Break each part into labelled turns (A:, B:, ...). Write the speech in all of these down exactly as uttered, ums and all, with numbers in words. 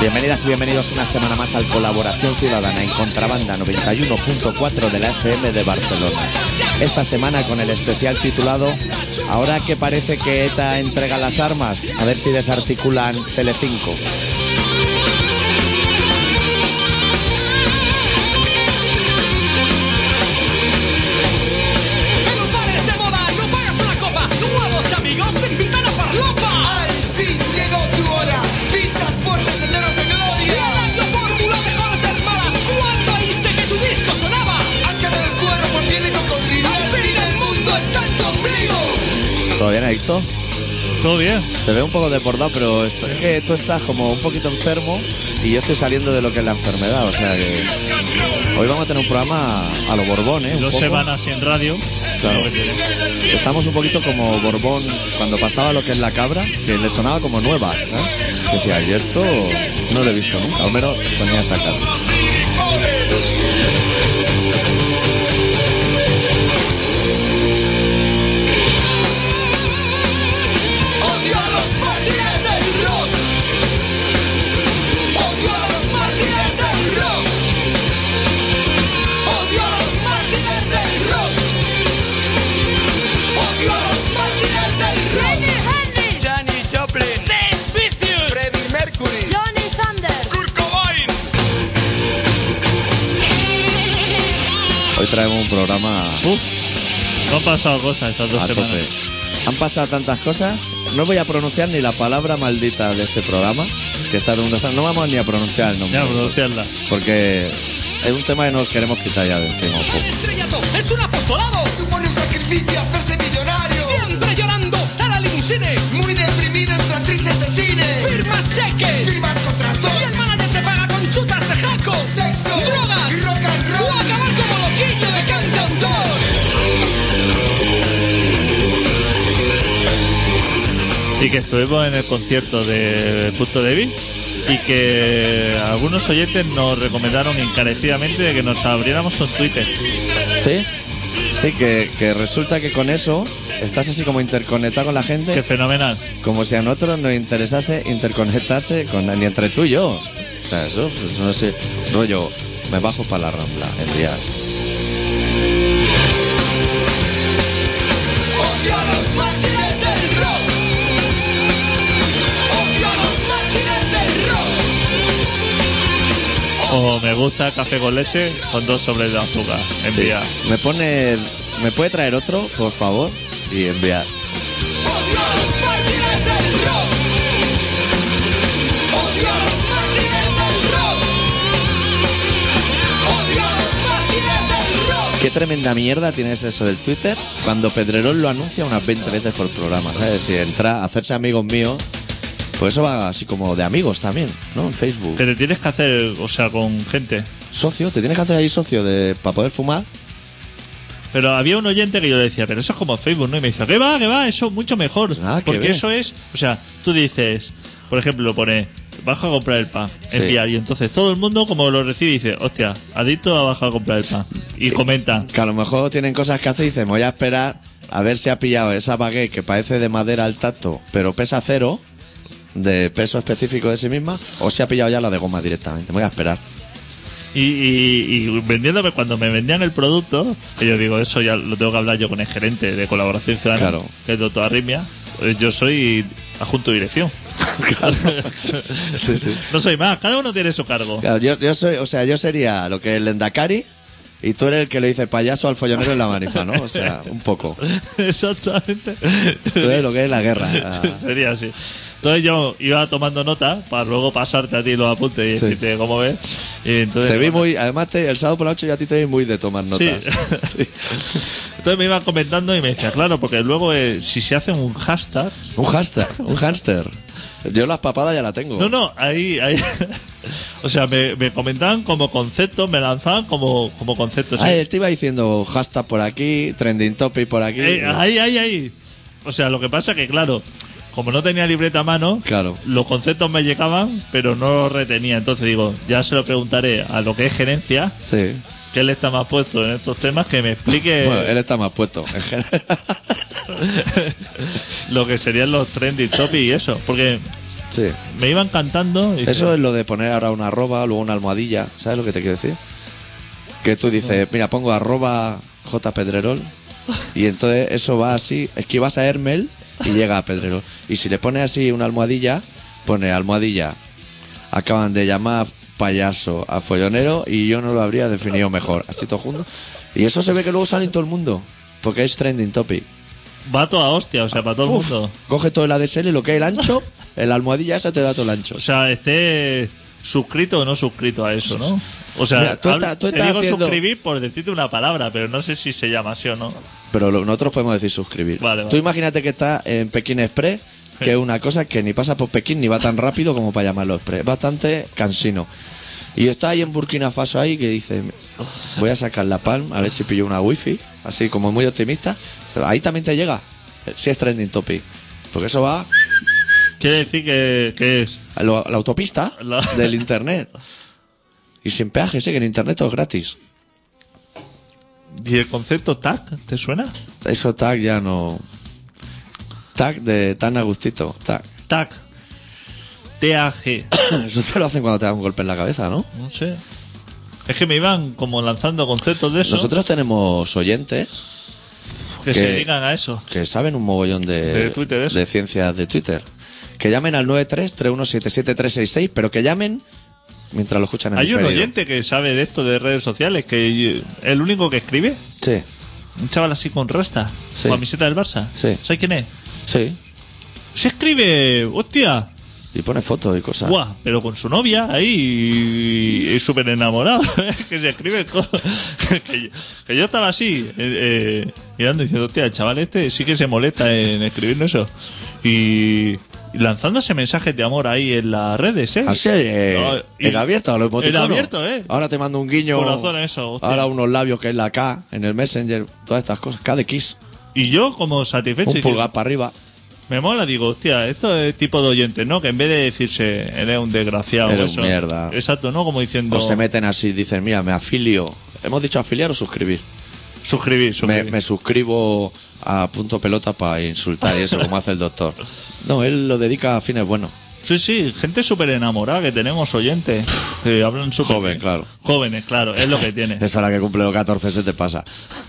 A: Bienvenidas y bienvenidos una semana más al Colaboración Ciudadana en Contrabanda noventa y uno punto cuatro de la F M de Barcelona. Esta semana con el especial titulado Ahora que parece que ETA entrega las armas, a ver si desarticulan Telecinco. ¿Todo bien, Adicto?
B: Todo bien.
A: Te veo un poco desbordado, pero es que tú estás como un poquito enfermo y yo estoy saliendo de lo que es la enfermedad. O sea que hoy vamos a tener un programa a lo Borbón, ¿eh? Un
B: Dos
A: poco.
B: semanas en radio.
A: Claro. Estamos un poquito como Borbón cuando pasaba lo que es la cabra, que le sonaba como nueva, ¿eh? Decía, y esto no lo he visto nunca. Al menos ponía esa cara. Hoy traemos un programa.
B: Uf, no han pasado cosas estas dos
A: a
B: semanas.
A: tope. Han pasado tantas cosas. No voy a pronunciar ni la palabra maldita de este programa. Que está no vamos ni a pronunciar el nombre.
B: Ya, pronunciarla.
A: Porque es un tema que nos queremos quitar ya de encima un poco.
C: Estrellato es un apostolado. Supone un sacrificio hacerse millonario. Siempre llorando a la limusine. Muy deprimido entre actrices de cine. Firmas cheques. Firmas contratos. Y el manager te paga con chutas de jaco. Sexo. Drogas. Y rock and roll. O acabar como loquillo de cantautor.
B: Y que estuvimos en el concierto de Punto Débil y que algunos oyentes nos recomendaron encarecidamente de que nos abriéramos un Twitter.
A: ¿Sí? Sí, que, que resulta que con eso estás así como interconectado con la gente.
B: Qué fenomenal.
A: Como si a nosotros nos interesase interconectarse con ni entre tú y yo. O sea, eso, pues, no sé, rollo, me bajo para la Rambla, enviar.
C: Odio a los mártires del rock. Odio a los mártires del rock.
B: O me gusta café con leche con dos sobres de azúcar. Envía.
A: Sí. Me pone, ¿me puede traer otro, por favor? Y enviar.
C: Odio a los mártires del rock. Odio a los mártires del rock. Odio a los mártires del rock.
A: Qué tremenda mierda tienes eso del Twitter cuando Pedrerol lo anuncia unas veinte veces por programa, ¿sabes? Es decir, entrar, hacerse amigos míos, pues eso va así como de amigos también, ¿no? En Facebook.
B: Que te tienes que hacer, o sea, con gente.
A: Socio, te tienes que hacer ahí socio de para poder fumar.
B: Pero había un oyente que yo le decía, pero eso es como Facebook, ¿no? Y me decía, ¿qué va, qué va? Eso es mucho mejor.
A: Ah, qué
B: porque
A: bien.
B: eso es, o sea, tú dices, por ejemplo, pone, baja a comprar el pan,
A: Sí.
B: enviar, y entonces todo el mundo como lo recibe dice, hostia, adicto a bajar a comprar el pan. Y comenta.
A: Que a lo mejor tienen cosas que hacer y dicen, voy a esperar a ver si ha pillado esa baguette que parece de madera al tacto, pero pesa cero, de peso específico de sí misma, o si ha pillado ya la de goma directamente. Voy a esperar.
B: Y, y, y vendiéndome, cuando me vendían el producto, que yo digo, eso ya lo tengo que hablar yo con el gerente de Colaboración Ciudadana,
A: Claro.
B: que es doctor Arritmia, pues yo soy adjunto de dirección.
A: Sí, sí.
B: No soy más, cada uno tiene su cargo.
A: Claro, yo, yo soy, o sea, yo sería lo que es el Endacari y tú eres el que le dice payaso al follonero en la manifa, ¿no? O sea, un poco.
B: Exactamente.
A: Tú eres lo que es la guerra. La...
B: Sería así. Entonces yo iba tomando nota para luego pasarte a ti los apuntes y
A: Sí.
B: decirte cómo ves. Y entonces,
A: Te vi muy, además te, el sábado por la noche ya a ti te vi muy de tomar notas.
B: Sí.
A: Sí.
B: Entonces me iban comentando y me decía, claro, porque luego eh, si se hace un hashtag.
A: Un hámster, un hámster. Yo las papadas ya la tengo.
B: No, no, ahí, ahí. O sea, me, me comentaban como conceptos, me lanzaban como, como conceptos.
A: Ah,
B: ¿eh?
A: él te iba diciendo hashtag por aquí, trending topic por aquí.
B: Eh, ahí, ahí, ahí. O sea, lo que pasa que, claro, como no tenía libreta a mano,
A: Claro.
B: los conceptos me llegaban, pero no los retenía. Entonces digo, ya se lo preguntaré a lo que es gerencia,
A: Sí.
B: que él está más puesto en estos temas, que me explique
A: Bueno, él está más puesto, en general.
B: lo que serían los trending topics y eso. Porque
A: Sí.
B: Me iban cantando. Y
A: Eso
B: dice,
A: es lo de poner ahora una arroba, luego una almohadilla. ¿Sabes lo que te quiero decir? Que tú dices, mira, pongo arroba J Pedrerol y entonces eso va así, esquivas a Hermel y llega a Pedrerol. Y si le pones así una almohadilla, pone almohadilla. Acaban de llamar payaso a follonero y yo no lo habría definido mejor. Así todo junto. Y eso se ve que luego sale en todo el mundo, porque es trending topic.
B: va toda hostia, o sea, para todo
A: Uf,
B: el mundo.
A: Coge todo el A D S L, lo que es el ancho, en la almohadilla esa te da todo el ancho.
B: O sea, esté suscrito o no suscrito a eso, ¿no? O sea,
A: Mira, tú
B: habl-
A: estás- tú
B: te
A: estás
B: digo
A: haciendo-
B: suscribir por decirte una palabra, pero no sé si se llama así o no.
A: Pero lo- nosotros podemos decir suscribir.
B: Vale, vale.
A: Tú imagínate que estás en Pekín Express, que es una cosa que ni pasa por Pekín ni va tan rápido como para llamarlo Express. Es bastante cansino. Y está ahí en Burkina Faso ahí que dice, voy a sacar la Palm a ver si pillo una wifi, así como muy optimista. Pero ahí también te llega, si es trending topic. Porque eso va
B: Quiere decir que, que es...
A: a lo- a la autopista
B: La-
A: del internet. Y sin peaje, sí, que en internet todo es gratis.
B: ¿Y el concepto tag te suena?
A: Eso tag ya no... Tag de tan a gustito, tag.
B: Tag. T A G.
A: Eso te lo hacen cuando te dan un golpe en la cabeza, ¿no?
B: No sé. Es que me iban como lanzando conceptos de eso.
A: Nosotros tenemos oyentes
B: que,
A: que-
B: se dedican a eso.
A: que saben un mogollón de,
B: De Twitter, eso.
A: de ciencias de Twitter. Que llamen al nueve tres, tres uno siete siete, tres seis seis, pero que llamen mientras lo escuchan en
B: Hay un
A: diferido.
B: oyente que sabe de esto de redes sociales, que el único que escribe,
A: Sí,
B: un chaval así con rasta,
A: Sí.
B: con camiseta del Barça.
A: Sí.
B: ¿Sabes quién es?
A: sí.
B: Se escribe, hostia,
A: Y pone fotos y cosas.
B: guau, pero con su novia ahí y, y súper enamorado. Que se escribe co- que, yo, que yo estaba así, eh, eh, mirando y diciendo, hostia, el chaval este sí que se molesta en escribir eso. Y, y lanzándose mensajes de amor ahí en las redes, ¿eh?
A: Así, eh,
B: No, y-
A: en abierto, a los emoticonos.
B: En abierto, ¿eh?
A: Ahora te mando un guiño.
B: Corazón, eso, hostia.
A: Ahora unos labios que es la K en el Messenger. Todas estas cosas. K de Kiss.
B: Y yo como satisfecho.
A: Un
B: diciendo,
A: pulgar para arriba.
B: me mola, digo, hostia, esto es tipo de oyente, ¿no? Que en vez de decirse, eres un desgraciado.
A: Eres
B: eso,
A: un mierda.
B: Exacto, ¿no? Como diciendo,
A: O se meten así, dicen, mira, me afilio. ¿Hemos dicho afiliar o suscribir?
B: suscribir,
A: Me,
B: suscribir.
A: me suscribo a punto pelota para insultar y eso, como hace el doctor. No, él lo dedica a fines buenos.
B: Sí, sí, gente súper enamorada que tenemos oyentes. Que hablan súper
A: Joven,
B: bien.
A: claro.
B: Jóvenes, claro, es lo que tiene.
A: Es hora que cumple los catorce, se te pasa.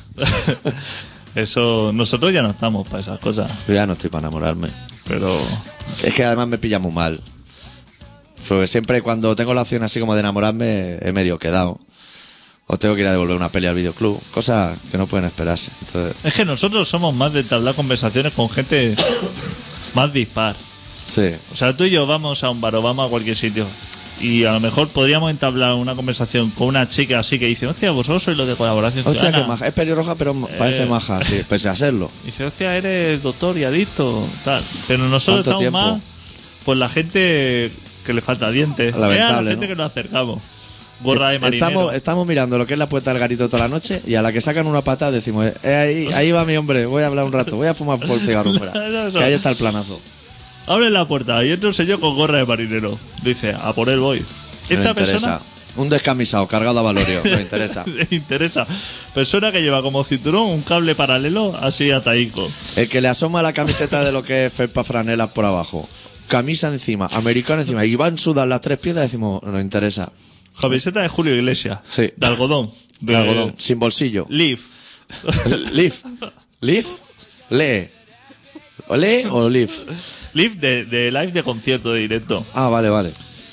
B: Eso, nosotros ya no estamos para esas cosas.
A: Yo ya no estoy para enamorarme.
B: Pero
A: Es que además me pilla muy mal. Porque siempre cuando tengo la opción así como de enamorarme, he medio quedado. O tengo que ir a devolver una peli al videoclub. Cosas que no pueden esperarse. Entonces,
B: es que nosotros somos más de entablar conversaciones con gente más dispar.
A: sí.
B: O sea, tú y yo vamos a un bar o vamos a cualquier sitio y a lo mejor podríamos entablar una conversación con una chica así que dice, hostia, vosotros sois los de Colaboración
A: Hostia,
B: Ciudadana.
A: que maja. Es pelirroja, pero parece
B: Eh.
A: maja, sí, pese a serlo.
B: Dice, hostia, eres doctor y adicto, tal. Pero nosotros
A: ¿Cuánto
B: estamos
A: tiempo?
B: más, pues la gente que le falta dientes.
A: Lamentable,
B: Es a la gente
A: ¿no?
B: que nos acercamos. Gorra de marinero.
A: Estamos, estamos mirando lo que es la puerta del garito toda la noche y a la que sacan una patada decimos, eh, ahí, ahí va mi hombre, voy a hablar un rato, voy a fumar por el cigarro fuera.
B: Eso, eso.
A: Que ahí está el planazo.
B: Abre la puerta y entra un señor con gorra de marinero. Dice, a por él voy.
A: No
B: Esta
A: me
B: persona...
A: interesa. Un descamisado cargado a Valorio, no me interesa.
B: Le interesa. Persona que lleva como cinturón un cable paralelo así a taico.
A: El que le asoma la camiseta de lo que es felpa franelas por abajo, camisa encima, americana encima, y van sudan las tres piezas, decimos, no nos interesa.
B: Camiseta de Julio Iglesias.
A: Sí.
B: De algodón.
A: De algodón, sin bolsillo.
B: Leaf.
A: Leaf. Leaf. Lee. ¿O lee o leaf?
B: Leaf de, de live de concierto de directo.
A: Ah, vale, vale.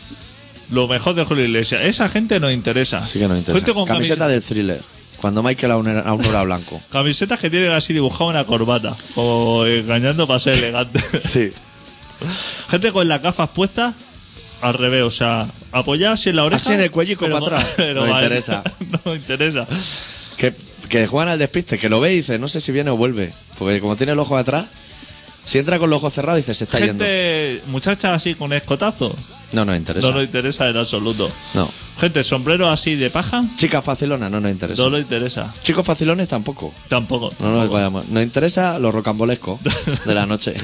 B: Lo mejor de Julio Iglesias. Esa gente nos interesa.
A: Sí que nos interesa.
B: Gente con
A: Camiseta
B: camiseta-
A: del Thriller. Cuando Michael aún era, aún no era blanco.
B: Camisetas que tienen así dibujado una corbata. O engañando para ser elegante.
A: Sí.
B: Gente con las gafas puestas al revés. O sea, apoyadas así en la oreja.
A: Así en el cuellico
B: pero-
A: para atrás.
B: pero
A: No
B: va-
A: interesa.
B: No interesa.
A: Que, que juegan al despiste, que lo ve y dice, no sé si viene o vuelve. Porque como tiene el ojo atrás, si entra con los ojos cerrados, dice, se está yendo.
B: Gente, muchachas así con escotazo.
A: No nos interesa.
B: No nos interesa en absoluto.
A: No.
B: Gente, sombrero así de paja.
A: Chicas facilonas, no nos interesa.
B: No nos interesa.
A: Chicos facilones tampoco.
B: Tampoco.
A: No nos
B: tampoco.
A: vayamos. Nos interesa lo rocambolesco de la noche.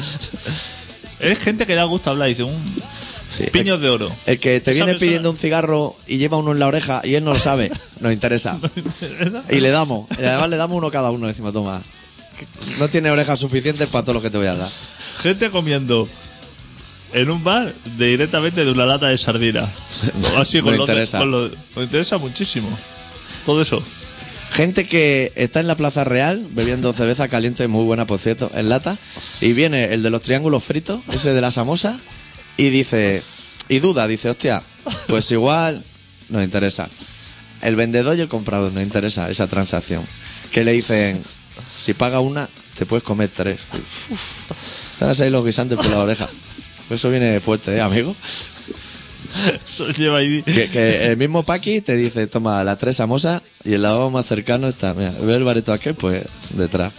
B: Es gente que da gusto hablar. Dice, un
A: Sí.
B: piños de oro.
A: El que te
B: Esa
A: viene
B: persona-
A: pidiendo un cigarro y lleva uno en la oreja y él no lo sabe, nos interesa. Y le damos. Y además le damos uno cada uno. Decimos, toma. No tiene orejas suficientes para todo lo que te voy a dar.
B: Gente comiendo en un bar de, directamente de una lata de sardina. Así con
A: Me
B: los de-
A: interesa.
B: con los- me interesa muchísimo. Todo eso.
A: Gente que está en la Plaza Real bebiendo cerveza caliente, muy buena por cierto, en lata, y viene el de los triángulos fritos, ese de la samosa, y dice, y duda, dice, hostia, pues igual nos interesa. El vendedor y el comprador nos interesa esa transacción. Que le dicen, si paga una, te puedes comer tres. Uf, te van a salir los guisantes por la oreja. Eso viene fuerte, ¿eh, amigo?
B: Eso lleva ahí.
A: Que, que el mismo Paqui te dice, toma las tres samosas y el lavabo más cercano está, mira, ve el bareto aquel, pues detrás.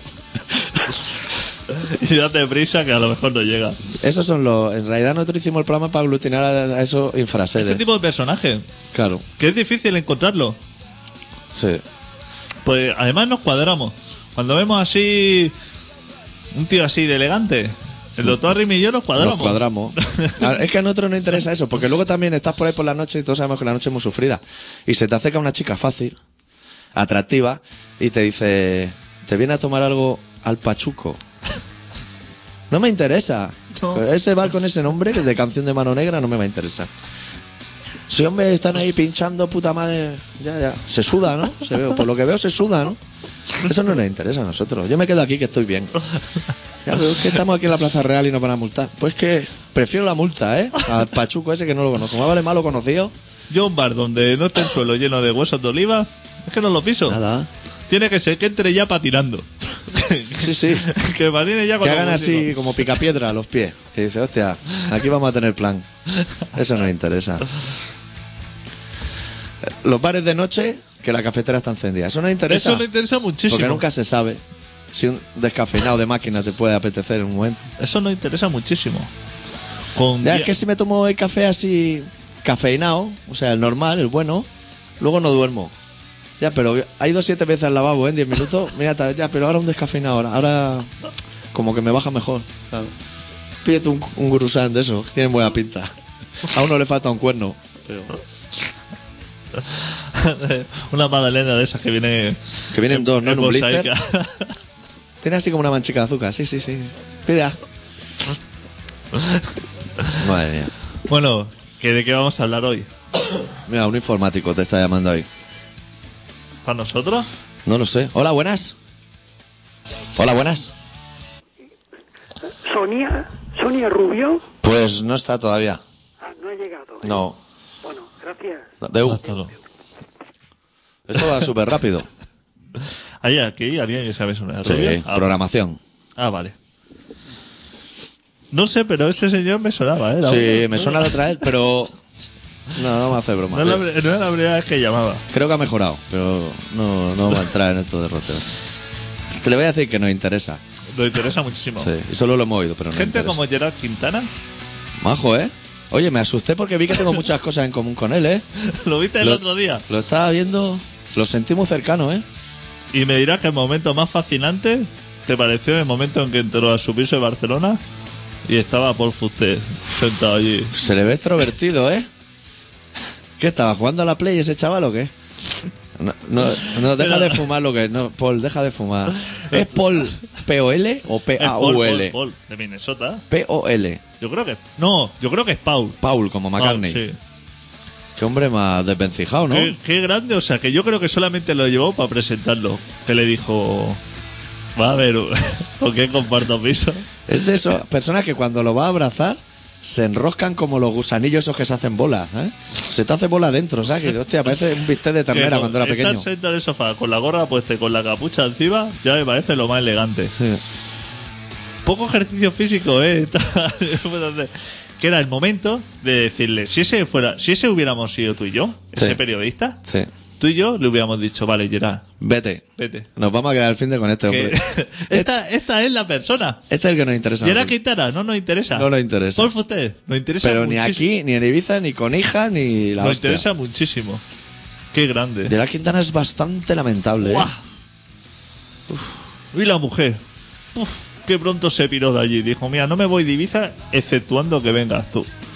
B: Y date prisa que a lo mejor no llega.
A: Esos son los... En realidad nosotros hicimos el programa para aglutinar a, a esos infraseres.
B: Este tipo de personaje,
A: Claro,
B: que es difícil encontrarlo.
A: sí.
B: Pues además nos cuadramos. Cuando vemos así un tío así de elegante, el doctor Rimi y yo nos cuadramos.
A: Nos cuadramos. A- Es que a nosotros nos interesa eso, porque luego también estás por ahí por la noche y todos sabemos que la noche es muy sufrida. Y se te acerca una chica fácil, atractiva, y te dice, ¿te viene a tomar algo al Pachuco? No me interesa.
B: No.
A: Ese bar con ese nombre de canción de Mano Negra no me va a interesar. Si, hombre, están ahí pinchando, puta madre. Ya, ya. Se suda, ¿no? Se veo. Por lo que veo, se suda, ¿no? Eso no nos interesa a nosotros. Yo me quedo aquí que estoy bien. Ya, pero es que estamos aquí en la Plaza Real y nos van a multar. Pues que prefiero la multa, ¿eh? Al Pachuco ese que no lo conozco. Más vale malo conocido.
B: Yo un bar donde no esté el suelo lleno de huesos de oliva, es que no lo piso.
A: Nada.
B: Tiene que ser que entre ya patinando.
A: Sí, sí.
B: Que patine ya con
A: Que
B: los
A: hagan así
B: músicos.
A: como picapiedra a los pies. Que dice, hostia, aquí vamos a tener plan. Eso nos interesa. Los bares de noche, que la cafetera está encendida. Eso nos interesa.
B: Eso le interesa muchísimo.
A: Porque nunca se sabe si un descafeinado de máquina te puede apetecer en un momento.
B: Eso nos interesa muchísimo. Con
A: Ya,
B: día-
A: es que si me tomo el café así cafeinado, o sea, el normal, el bueno, luego no duermo. Ya, pero ha ido siete veces al lavabo, ¿eh? En diez minutos. Mira, ta- ya, pero ahora un descafeinado. Ahora, ahora como que me baja mejor. Claro. Pídete un, un gurusán de esos, que tienen buena pinta. A uno le falta un cuerno. Pero...
B: Una magdalena de esas que viene.
A: Que vienen dos, ¿no? En un blister.
B: mosaica.
A: Tiene así como una manchica de azúcar. Sí, sí, sí. Pida. Madre mía.
B: Bueno, ¿que ¿de qué vamos a hablar hoy?
A: Mira, un informático te está llamando ahí.
B: ¿Para nosotros?
A: No lo sé. Hola, buenas. Hola, buenas.
D: Sonia, Sonia Rubio.
A: Pues no está todavía.
D: Ah, no ha llegado. ¿eh?
A: No.
D: Bueno, gracias.
A: Deu.
B: Hasta luego.
A: Esto va súper rápido.
B: ¿Hay aquí alguien que sabe sonar
A: Sí,
B: rubia? Ah,
A: programación.
B: ah, vale. No sé, pero ese señor me sonaba, ¿eh? La
A: Sí,
B: voz.
A: me suena de otra vez, pero... No, no me hace broma.
B: No es la, no es la primera vez que llamaba.
A: Creo que ha mejorado, pero no, no va a entrar en estos derroteros. Te le voy a decir que nos interesa.
B: Nos interesa muchísimo.
A: Sí, y solo lo hemos oído, pero no
B: Gente
A: interesa.
B: como Gerard Quintana.
A: Majo, ¿eh? Oye, me asusté porque vi que tengo muchas cosas en común con él, ¿eh?
B: Lo viste el
A: Lo-
B: otro día.
A: Lo estaba viendo, lo sentí muy cercano, ¿eh?
B: Y me dirás que el momento más fascinante te pareció el momento en que entró a su piso de Barcelona y estaba Paul Fuster sentado allí.
A: Se le ve extrovertido, ¿eh? ¿Qué estaba jugando a la Play ese chaval o qué? No, no, no, deja de fumar lo que... No, Paul, deja de fumar. ¿Es Paul P O L o P
B: Es
A: A
B: Paul,
A: U
B: Paul,
A: L?
B: Paul, de Minnesota.
A: P O L.
B: Yo creo que... No, yo creo que es Paul.
A: Paul, como McCartney.
B: Paul, sí.
A: Qué hombre más desvencijado, ¿no?
B: Qué, qué grande, o sea, que yo creo que solamente lo llevó para presentarlo. Que le dijo... Va a ver, ¿con qué comparto piso?
A: Es de esas personas que cuando lo va a abrazar se enroscan como los gusanillos esos que se hacen bolas, ¿eh? Se te hace bola dentro, ¿sabes? Que, hostia, parece un bistec de ternera
B: Que
A: cuando era pequeño.
B: Estar sentado en el sofá con la gorra puesta y con la capucha encima ya me parece lo más elegante.
A: Sí.
B: Poco ejercicio físico, ¿eh? Que era el momento de decirle, si ese fuera, si ese hubiéramos sido tú y yo, ese
A: Sí.
B: periodista,
A: Sí.
B: tú y yo le hubiéramos dicho, vale, Gerard,
A: Vete.
B: vete.
A: Nos vamos a quedar al fin de con este
B: Que-
A: hombre.
B: esta, esta es la persona.
A: Este es el que nos interesa.
B: Gerard Quintana, no nos interesa.
A: No nos interesa.
B: Paul Fuster, nos interesa
A: Pero ni
B: muchísimo.
A: aquí, ni en Ibiza, ni con hija, ni la
B: Nos
A: hostia.
B: interesa muchísimo. Qué grande.
A: Gerard Quintana es bastante lamentable, ¿eh?
B: ¡Guau! Y la mujer. Uf, qué pronto se piró de allí. Dijo, mira, no me voy de Ibiza exceptuando que vengas tú.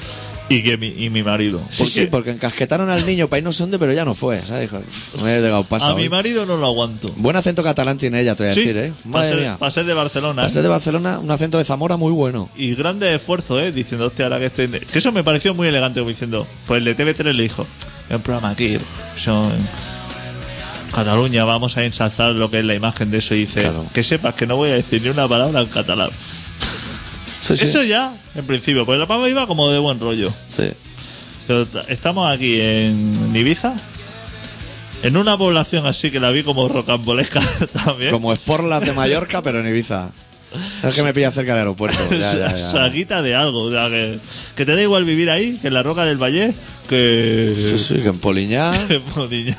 B: y que mi, y mi marido.
A: Sí,
B: Porque
A: sí, porque encasquetaron al niño para ir no sé dónde, pero ya no fue, ¿sabes? Dijo, me he llegado paso.
B: a mi marido no lo aguanto.
A: Buen acento catalán tiene ella, te voy a
B: Sí,
A: decir, ¿eh?
B: para
A: Madre
B: ser,
A: mía.
B: pa' ser de Barcelona.
A: Para
B: ¿eh?
A: ser de Barcelona, un acento de Zamora muy bueno.
B: Y grande esfuerzo, ¿eh? Diciendo, hostia, ahora que estoy... en- Que eso me pareció muy elegante, como diciendo... Pues el de T V tres le dijo... Es un programa aquí, son... Cataluña, vamos a ensalzar lo que es la imagen de eso. Y dice...
A: Claro.
B: Que sepas que no voy a decir ni una palabra en catalán.
A: Sí, sí.
B: Eso ya, en principio. Pues la pava iba como de buen rollo.
A: Sí.
B: Pero t- estamos aquí en Ibiza... En una población así que la vi como rocambolesca también.
A: Como Sportland de Mallorca, pero en Ibiza. Es que me pilla cerca del aeropuerto. Ya, ya, ya.
B: Saquita de algo. O sea, que, que te da igual vivir ahí, que en la Roca del Valle, que...
A: Sí, sí, que en Poliñá.
B: que en Poliña.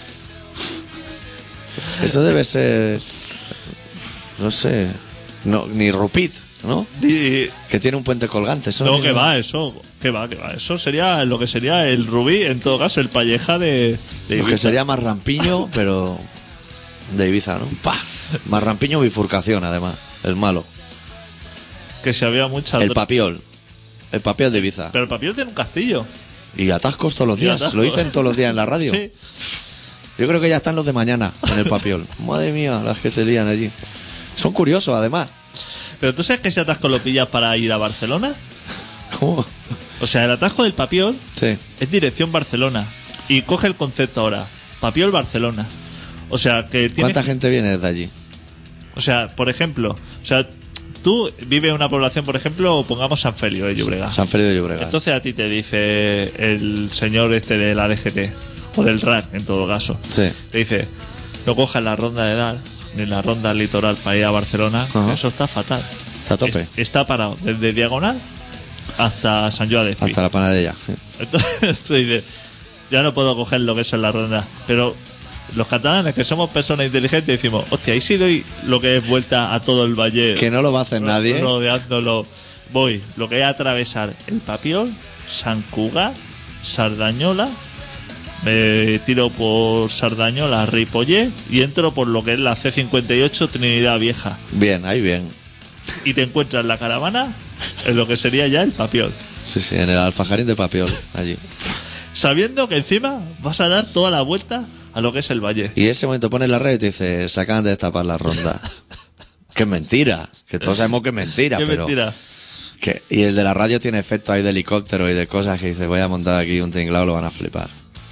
A: Eso debe ser. No sé. No, ni Rupit, ¿no?
B: Y-
A: Que tiene un puente colgante. Eso
B: no,
A: ni-
B: que va, eso. Que va, que va. Eso sería lo que sería el Rubí, en todo caso, el Palleja de, de
A: Lo que
B: Ibiza.
A: sería más rampiño, pero. De Ibiza, ¿no? ¡Pah! Más rampiño, bifurcación, además. El malo.
B: Que si había muchas...
A: El
B: dro-
A: papiol. El papiol de Ibiza.
B: Pero el papel tiene un castillo.
A: Y atascos todos los
B: Y
A: días.
B: atascos.
A: Lo dicen todos los días en la radio.
B: Sí.
A: Yo creo que ya están los de mañana en el papiol. Madre mía, las que se lían allí. Son curiosos, además.
B: Pero tú sabes que ese atasco lo pillas para ir a Barcelona.
A: ¿Cómo?
B: O sea, el atasco del papiol
A: Sí.
B: es dirección Barcelona. Y coge el concepto ahora. Papiol Barcelona. O sea, que tiene...
A: ¿Cuánta gente viene desde allí?
B: O sea, por ejemplo, o sea, tú vives en una población, por ejemplo, pongamos San Félix de Llobregat.
A: San Félix de Llobregat.
B: Entonces a ti te dice el señor este de la D G T, o del R A C en todo caso,
A: Sí.
B: te dice, no cojas la ronda de Dal, ni la ronda litoral para ir a Barcelona,
A: Ajá.
B: eso está fatal.
A: Está a tope.
B: Es- está parado desde Diagonal hasta San Joan de Espí.
A: Hasta la panadella. Sí.
B: Entonces tú dices, ya no puedo coger lo que eso en la ronda. Pero los catalanes, que somos personas inteligentes, decimos, hostia, ahí sí doy lo que es vuelta a todo el valle.
A: Que no lo va a hacer nadie.
B: Rodeándolo. Voy, lo que es atravesar el Papiol, San Cugat, Sardañola, me tiro por Sardañola, Ripollet y entro por lo que es la C cincuenta y ocho Trinidad Vieja.
A: Bien, ahí bien.
B: Y te encuentras la caravana en lo que sería ya el Papiol.
A: Sí, sí, en el alfajarín de papiol, allí.
B: Sabiendo que encima vas a dar toda la vuelta a lo que es el valle.
A: Y ese momento pones la red y te dice, se acaban de destapar la ronda. Que es mentira. Que todos sabemos que es mentira,
B: Qué
A: pero.
B: mentira.
A: Que, y el de la radio tiene efectos ahí de helicóptero y de cosas que dice, voy a montar aquí un tinglado, lo van a flipar.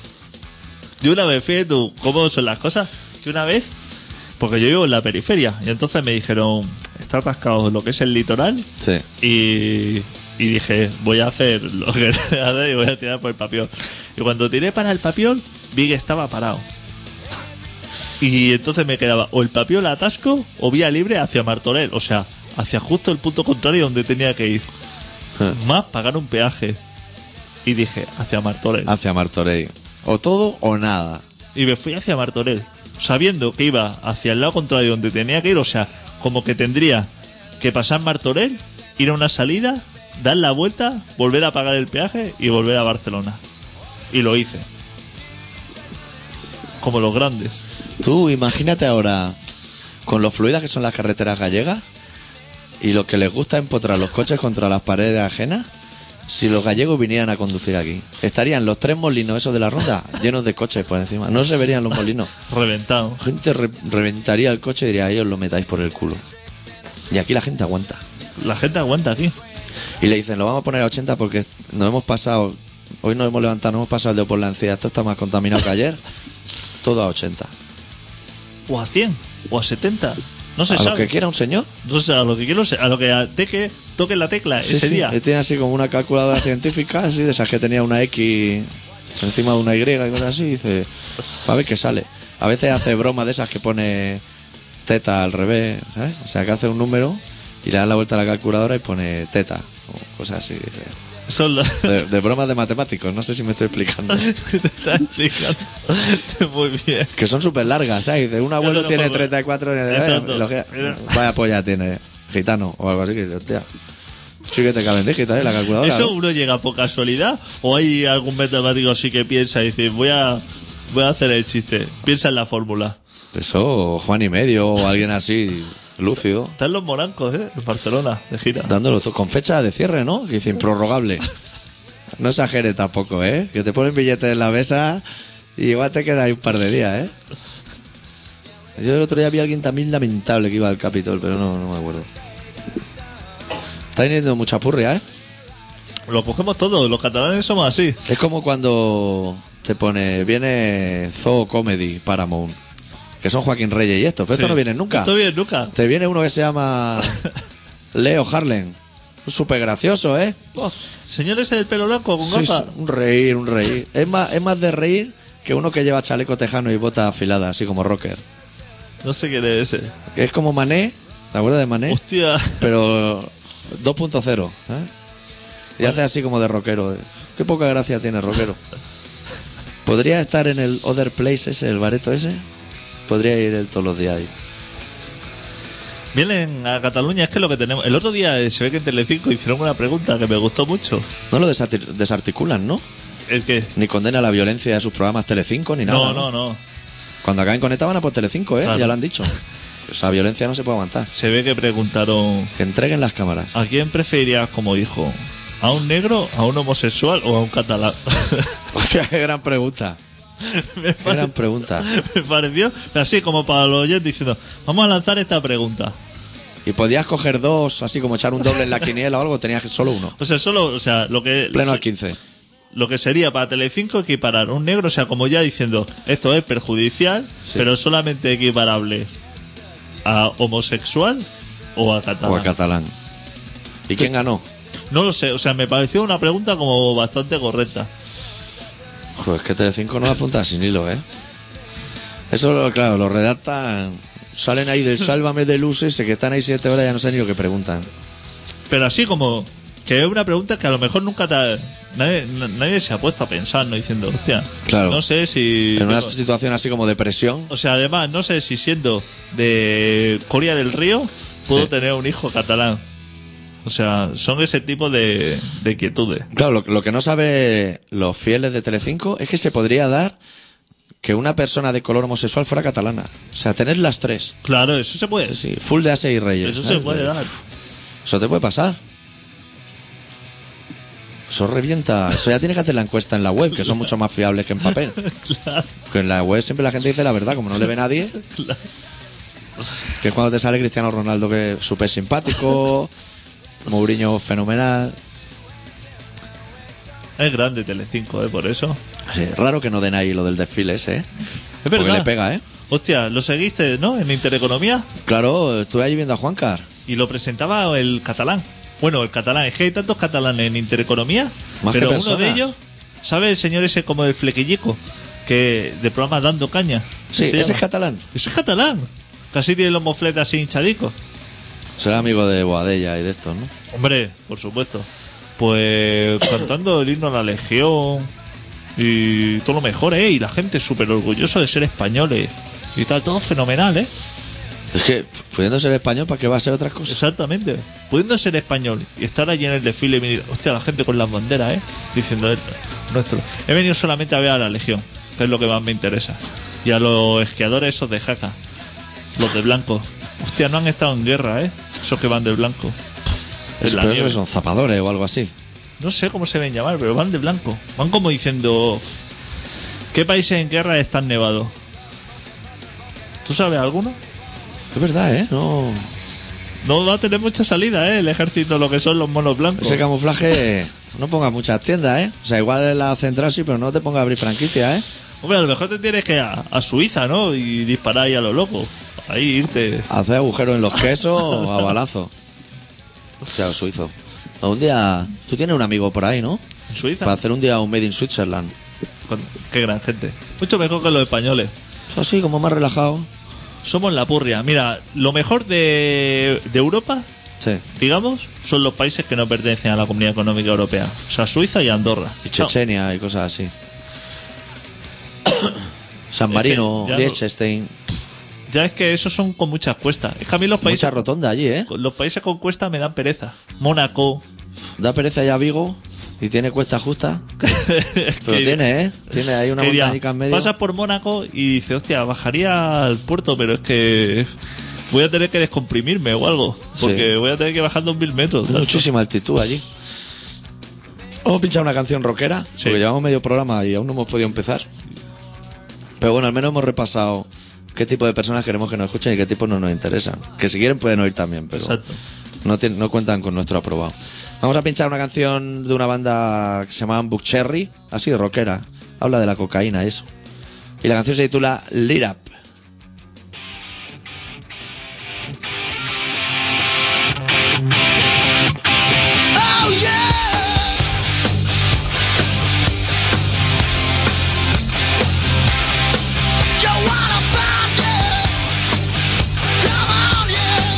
B: Yo una vez, fíjate tú, cómo son las cosas, que una vez, porque yo vivo en la periferia, y entonces me dijeron, está atascado lo que es el litoral,
A: Sí.
B: y, y dije, voy a hacer lo que hacer y voy a tirar por el papiol. Y cuando tiré para el papiol, vi que estaba parado. Y entonces me quedaba o el papiol atasco o vía libre hacia Martorell, o sea, hacia justo el punto contrario donde tenía que ir. Más pagar un peaje. Y dije, hacia Martorell.
A: Hacia Martorell. O todo o nada.
B: Y me fui hacia Martorell, sabiendo que iba hacia el lado contrario donde tenía que ir, o sea, como que tendría que pasar Martorell, ir a una salida, dar la vuelta, volver a pagar el peaje y volver a Barcelona. Y lo hice. Como los grandes.
A: Tú imagínate ahora, con lo fluidas que son las carreteras gallegas y lo que les gusta empotrar los coches contra las paredes ajenas, si los gallegos vinieran a conducir aquí, estarían los tres molinos esos de la ronda llenos de coches por encima. No se verían los molinos.
B: Reventado.
A: Gente re- reventaría el coche y diría, ellos lo metáis por el culo. Y aquí la gente aguanta.
B: La gente aguanta aquí.
A: Y le dicen, lo vamos a poner a ochenta porque nos hemos pasado, hoy nos hemos levantado, nos hemos pasado el dedo por la encía, esto está más contaminado que ayer. Todo a ochenta.
B: O a cien, o a setenta. No se
A: A
B: sabe.
A: lo que quiera un señor.
B: No sé, a lo que quiero, a lo que teque, toque la tecla
A: Sí,
B: ese
A: sí.
B: día.
A: Él tiene así como una calculadora científica, así, de esas que tenía una X encima de una Y y cosas así, y dice, a ver qué sale. A veces hace bromas de esas que pone teta al revés, ¿sabes? O sea, que hace un número y le da la vuelta a la calculadora y pone teta, o cosas así. Dice.
B: Son los...
A: De, de bromas de matemáticos, no sé si me estoy explicando.
B: Te está explicando muy bien.
A: Que son súper largas, ¿sabes? Dice, un abuelo
B: no
A: tiene
B: puedo.
A: treinta y cuatro años de
B: Exacto.
A: edad. Vaya polla tiene, gitano o algo así. Que dice, hostia, sí que te caben dígitos, ¿eh? La calculadora.
B: ¿Eso
A: ¿no?
B: uno llega por casualidad? ¿O hay algún matemático así que piensa y dice, voy a, voy a hacer el chiste? Piensa en la fórmula.
A: Eso, Juan y medio o alguien así, lúcido.
B: Están los morancos, ¿eh? En Barcelona, de gira.
A: Dándolo todo, con fecha de cierre, ¿no? Que dice improrrogable. No exageres tampoco, ¿eh? Que te ponen billetes en la mesa y igual te queda ahí un par de días, ¿eh? Yo el otro día vi a alguien también lamentable que iba al Capitol, pero no, no me acuerdo. Está viniendo mucha purria, ¿eh?
B: Lo cogemos todos, los catalanes somos así.
A: Es como cuando te pone, viene Zoo Comedy Paramount, que son Joaquín Reyes y esto, pero
B: Sí.
A: esto no viene nunca.
B: Esto viene nunca.
A: Te viene uno que se llama Leo Harlem. Súper gracioso, ¿eh?
B: Oh, señor ese del pelo blanco con
A: Sí,
B: gafas.
A: sí, un reír, un reír. Es más, es más de reír que uno que lleva chaleco tejano y bota afilada, así como rocker.
B: No sé quién es ese.
A: Que es como Mané, ¿te acuerdas de Mané?
B: Hostia.
A: Pero dos punto cero, ¿eh? Y hace así como de rockero. Qué poca gracia tiene rockero. ¿Podría estar en el Other Place ese, el bareto ese? Podría ir él todos los días ahí.
B: Vienen a Cataluña, es que lo que tenemos. El otro día eh, se ve que en Telecinco hicieron una pregunta que me gustó mucho.
A: No lo desarti- desarticulan, ¿no?
B: ¿El qué?
A: Ni condena la violencia de sus programas Telecinco ni nada.
B: No, no, no.
A: Cuando acaben con esta van a por Telecinco, ¿eh?
B: Claro.
A: Ya lo han dicho. Esa violencia no se puede aguantar.
B: Se ve que preguntaron:
A: Que entreguen las cámaras.
B: ¿a quién preferirías como hijo? ¿A un negro, a un homosexual o a un catalán?
A: Hostia, qué gran pregunta.
B: me,
A: Qué gran pregunta.
B: me pareció así como para los oyentes diciendo: vamos a lanzar esta pregunta.
A: ¿Y podías coger dos, así como echar un doble en la quiniela o algo? Tenías solo uno.
B: O sea, solo, o sea, lo que
A: Pleno al quince.
B: lo que sería para Telecinco equiparar un negro, o sea, como ya diciendo, esto es perjudicial,
A: Sí.
B: pero solamente equiparable a homosexual o a catalán.
A: O a catalán. ¿Y quién ganó?
B: No lo sé, o sea, me pareció una pregunta como bastante correcta.
A: Joder, es que Telecinco no apunta sin hilo, ¿eh? Eso, lo- claro, lo redactan. Salen ahí del Sálvame de Luces, que están ahí siete horas y ya no sé ni lo que preguntan.
B: Pero así como que es una pregunta que a lo mejor nunca te ha- nadie, na- nadie se ha puesto a pensar, ¿no? Diciendo, hostia,
A: Claro.
B: no sé si...
A: En una
B: digo,
A: situación así como de presión.
B: o sea, además, no sé si siendo de Coria del Río puedo
A: Sí.
B: tener un hijo catalán. O sea, son ese tipo de, de quietudes.
A: Claro, lo, lo que no sabe los fieles de Telecinco es que se podría dar que una persona de color homosexual fuera catalana. O sea, tener las tres.
B: Claro, eso se puede.
A: Sí, full de Ase y Reyes.
B: Eso se
A: ¿sabes?
B: puede dar.
A: Eso te puede pasar. Eso revienta. Eso ya tienes que hacer la encuesta en la web, que son mucho más fiables que en papel.
B: Claro,
A: Porque en la web siempre la gente dice la verdad, como no le ve nadie.
B: claro.
A: Que es cuando te sale Cristiano Ronaldo, que es súper simpático. Mourinho fenomenal.
B: Es grande Telecinco, ¿eh? Por eso.
A: Sí, raro que no den ahí lo del desfile ese, ¿eh?
B: Es
A: Porque
B: verdad.
A: le pega, ¿eh?
B: Hostia, lo seguiste, ¿no? En Intereconomía.
A: Claro, estuve allí viendo a Juancar.
B: Y lo presentaba el catalán. Bueno, el catalán. Es que hay tantos catalanes en Intereconomía.
A: Más que
B: pero uno
A: personas.
B: de ellos, ¿sabe el señor ese como el flequillico? Que de programa Dando Caña.
A: Sí,
B: ¿Se
A: ese
B: llama?
A: es catalán.
B: Eso es catalán. Casi tiene los mofletes así hinchadicos.
A: Será amigo de Boadella y de estos, ¿no?
B: Hombre, por supuesto. Pues cantando el himno a la Legión y todo lo mejor, ¿eh? Y la gente súper orgullosa de ser españoles y tal, todo fenomenal, ¿eh?
A: Es que, pudiendo ser español, ¿para qué va a ser otra cosa?
B: Exactamente. Pudiendo ser español y estar allí en el desfile y venir, hostia, la gente con las banderas, ¿eh? Diciendo, "Eh, nuestro. He venido solamente a ver a la Legión, que es lo que más me interesa. Y a los esquiadores esos de jaca, los de blanco. Hostia, no han estado en guerra, ¿eh? Esos que van de blanco.
A: Es,
B: En la
A: pero
B: nieve.
A: eso son zapadores o algo así.
B: No sé cómo se ven llamar, pero van de blanco. Van como diciendo, "Uf, ¿qué países en guerra están nevados?" ¿Tú sabes alguno?
A: Es verdad, ¿eh? No.
B: No va a tener mucha salida, ¿eh? El ejército, lo que son los monos blancos.
A: Ese camuflaje, no ponga muchas tiendas, ¿eh? O sea, igual en la central sí, pero no te ponga a abrir franquicia, ¿eh?
B: Hombre, a lo mejor te tienes que ir a, a Suiza, ¿no? Y disparar ahí a lo loco. Ahí irte.
A: Hacer agujeros en los quesos o a balazo. O sea, suizo. O un día. Tú tienes un amigo por ahí, ¿no?
B: En Suiza.
A: Para hacer un día un Made in Switzerland.
B: Con- Qué gran gente. Mucho mejor que los españoles.
A: Así, como más relajado.
B: Somos la purria. Mira, lo mejor de, de Europa,
A: Sí.
B: digamos, son los países que no pertenecen a la Comunidad Económica Europea. O sea, Suiza y Andorra.
A: Y Chechenia y cosas así. San Marino,
B: Es que ya no-
A: Liechtenstein.
B: Ya es que esos son con muchas cuestas. Es que a mí los países,
A: Mucha rotonda allí, ¿eh?
B: los países con cuesta me dan pereza. Mónaco.
A: Da pereza ya Vigo y tiene cuesta justa.
B: Es
A: Pero
B: que-
A: tiene, ¿eh? Tiene ahí una
B: que diría,
A: montaña en medio.
B: pasas por Mónaco y dices, hostia, bajaría al puerto, pero es que voy a tener que descomprimirme o algo. Porque
A: Sí.
B: voy a tener que bajar dos mil metros.
A: Muchísima altitud allí. Vamos a pinchar una canción rockera,
B: Sí.
A: porque llevamos medio programa y aún no hemos podido empezar. Pero bueno, al menos hemos repasado qué tipo de personas queremos que nos escuchen y qué tipo no nos interesan. Que si quieren pueden oír también, pero
B: Exacto.
A: no, tien- no cuentan con nuestro aprobado. Vamos a pinchar una canción de una banda que se llama Buckcherry, así de rockera. Habla de la cocaína y eso. Y la canción se titula Lit Up.
C: Oh yeah! You wanna find it? Come on, yeah!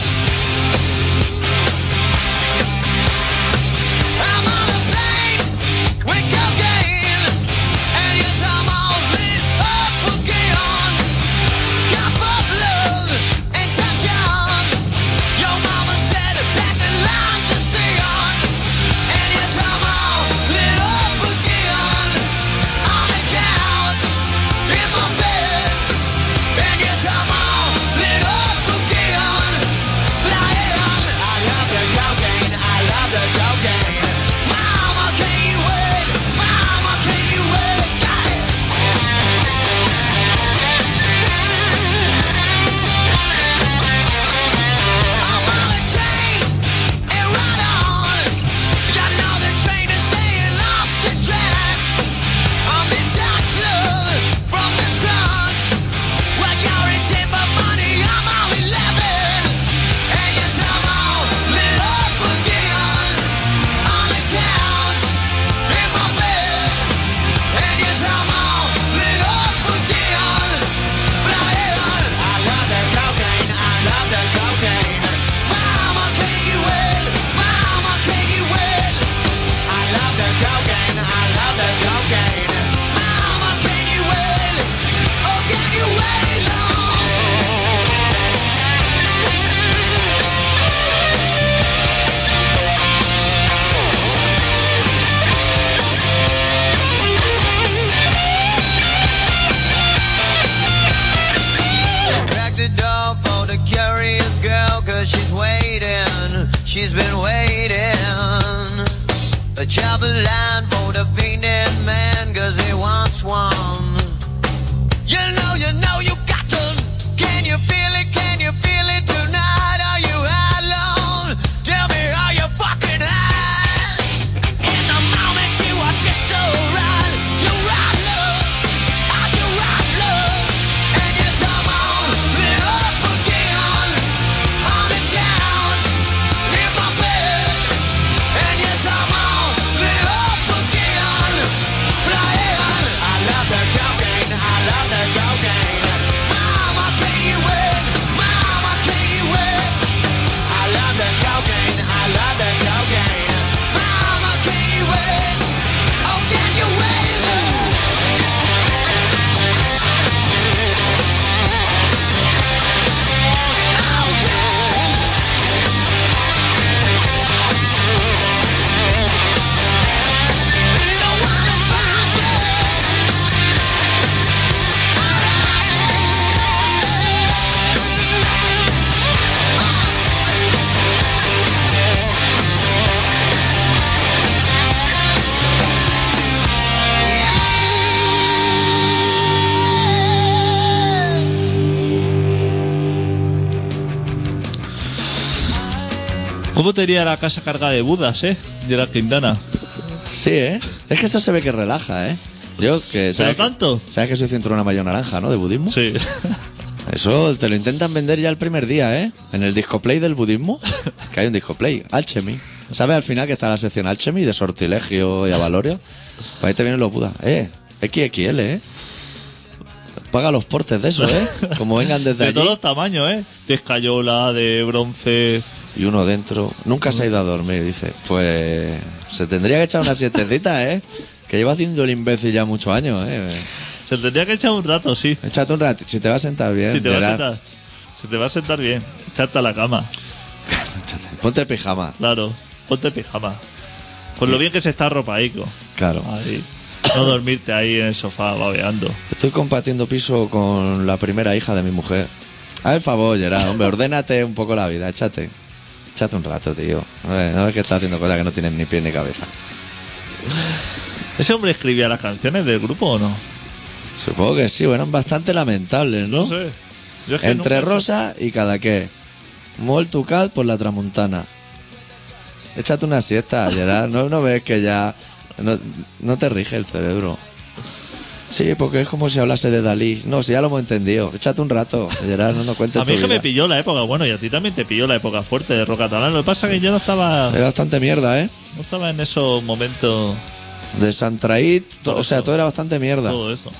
C: I'm on a plane with cocaine, and yes, I'm all lit up again. Got full love and tension. Your mama said back the line to see on. And yes, I'm all lit up again. On the couch, in my bed. And yes, I'm all lit up again. Flying. I love the cocaine, I love the cocaine. Mama, can you wait? Mama, can you wait? Got it. I'm on a train and ride on. You know the train is staying off the track. I'm in Dutch love from the scratch. Well, you're in debt for money, I'm all eleven. And yes, I'm all lit up again. On the couch, in my bed. And yes, I'm all lit up again. Flying. I love the cocaine, I love the cocaine. Mama, can you wait? Mama, can you wait? I love the cocaine, I love the cocaine. Mama, can you wait? Oh, can you wait long? Crack the door for the curious girl, cause she's waiting, she's been waiting. A chopper line for the fainted man, cause he wants one. You know, you know you got to. Can you feel it, can you feel it tonight? Are you alone? Tell me, are you fucking high? In the moment you are just so right. You right, love. Are you right, love? And yes, I'm all lit up again. On the couch, in my bed. And yes, I'm all lit up again. Flying. I love the cocaine, I love the cocaine. Mama, can you wait? Mama, can you wait? I love the cocaine, I love the cocaine. Mama, can you wait? Oh, can you wait? Oh, yeah. Don't wanna find it.
B: ¿Cómo tenía la casa cargada de budas, eh? Gerard Quintana.
A: Sí, ¿eh? Es que eso se ve que relaja, ¿eh? Yo que... ¿sabes
B: ¿Pero tanto?
A: Que, ¿sabes que soy cinturón amarillo naranja, no? De budismo.
B: Sí.
A: Eso te lo intentan vender ya el primer día, ¿eh? En el discoplay del budismo, que hay un discoplay, Alchemy. ¿Sabes al final que está la sección Alchemy de sortilegio y avalorio? Pues ahí te vienen los budas. Eh, equis equis ele, ¿eh? Paga los portes de eso, ¿eh? Como vengan desde
B: De
A: allí.
B: todos los tamaños, ¿eh? De escayola, de bronce.
A: Y uno dentro. Nunca se ha ido a dormir, dice. Pues se tendría que echar una siestecita, ¿eh? Que lleva haciendo el imbécil ya muchos años, ¿eh?
B: Se tendría que echar un rato, sí.
A: Échate un rato, si te va a sentar bien.
B: Si te va a
A: Gerard.
B: sentar. Se te va a sentar bien. Echarte a la cama.
A: Échate. Ponte pijama,
B: Claro. Ponte pijama. Con lo bien que se está arropaico.
A: claro.
B: Ahí. No dormirte ahí en el sofá babeando.
A: Estoy compartiendo piso con la primera hija de mi mujer. A ver, favor, Gerard, hombre, ordénate un poco la vida, échate. Échate un rato, tío. A ver, no es que estás haciendo cosas que no tienen ni pie ni cabeza.
B: ¿Ese hombre escribía las canciones del grupo o no?
A: Supongo que sí, eran bastante lamentables, ¿no?
B: No sé. Yo es que
A: Entre
B: nunca-
A: Rosa y Cadaqués. Molt tocat por la tramuntana. Échate una siesta, Gerard. No, no ves que ya no, no te rige el cerebro. Sí, porque es como si hablase de Dalí. No, si ya lo hemos entendido. Échate un rato, Gerard, no nos cuentes
B: A mí
A: tu
B: es que me
A: vida.
B: pilló la época, bueno, y a ti también te pilló la época fuerte de rock catalán. Lo que pasa es que yo no estaba,
A: Era bastante mierda, ¿eh?
B: no estaba en esos momentos,
A: De Santraíd, to-
B: Todo
A: o sea,
B: eso.
A: todo era bastante mierda.
B: todo eso.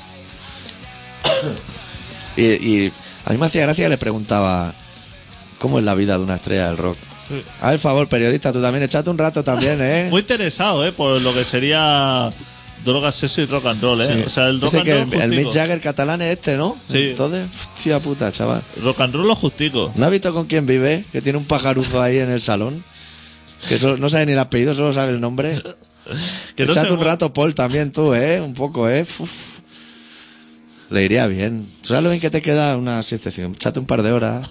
A: Y, y a mí me hacía gracia que le preguntaba ¿cómo es la vida de una estrella del rock?
B: Sí.
A: A ver, favor, periodista, tú también, échate un rato también, ¿eh?
B: Muy interesado, ¿eh? Por lo que sería drogas, sexo y rock and roll, ¿eh?
A: Sí.
B: O sea, el rock
A: Ese
B: and
A: que
B: roll
A: el, el
B: justico.
A: Mick Jagger catalán es este, ¿no?
B: Sí.
A: Entonces, hostia puta, chaval.
B: Rock and roll lo justico.
A: ¿No has visto con quién vive? Que tiene un pajaruzo ahí en el salón. Que solo- no sabe ni el apellido, solo sabe el nombre.
B: Que no
A: Échate
B: se
A: un
B: mu-
A: rato, Paul, también tú, ¿eh? Un poco, ¿eh? Uf. Le iría bien. ¿Tú sabes lo bien que te queda una siestecilla? Échate un par de horas.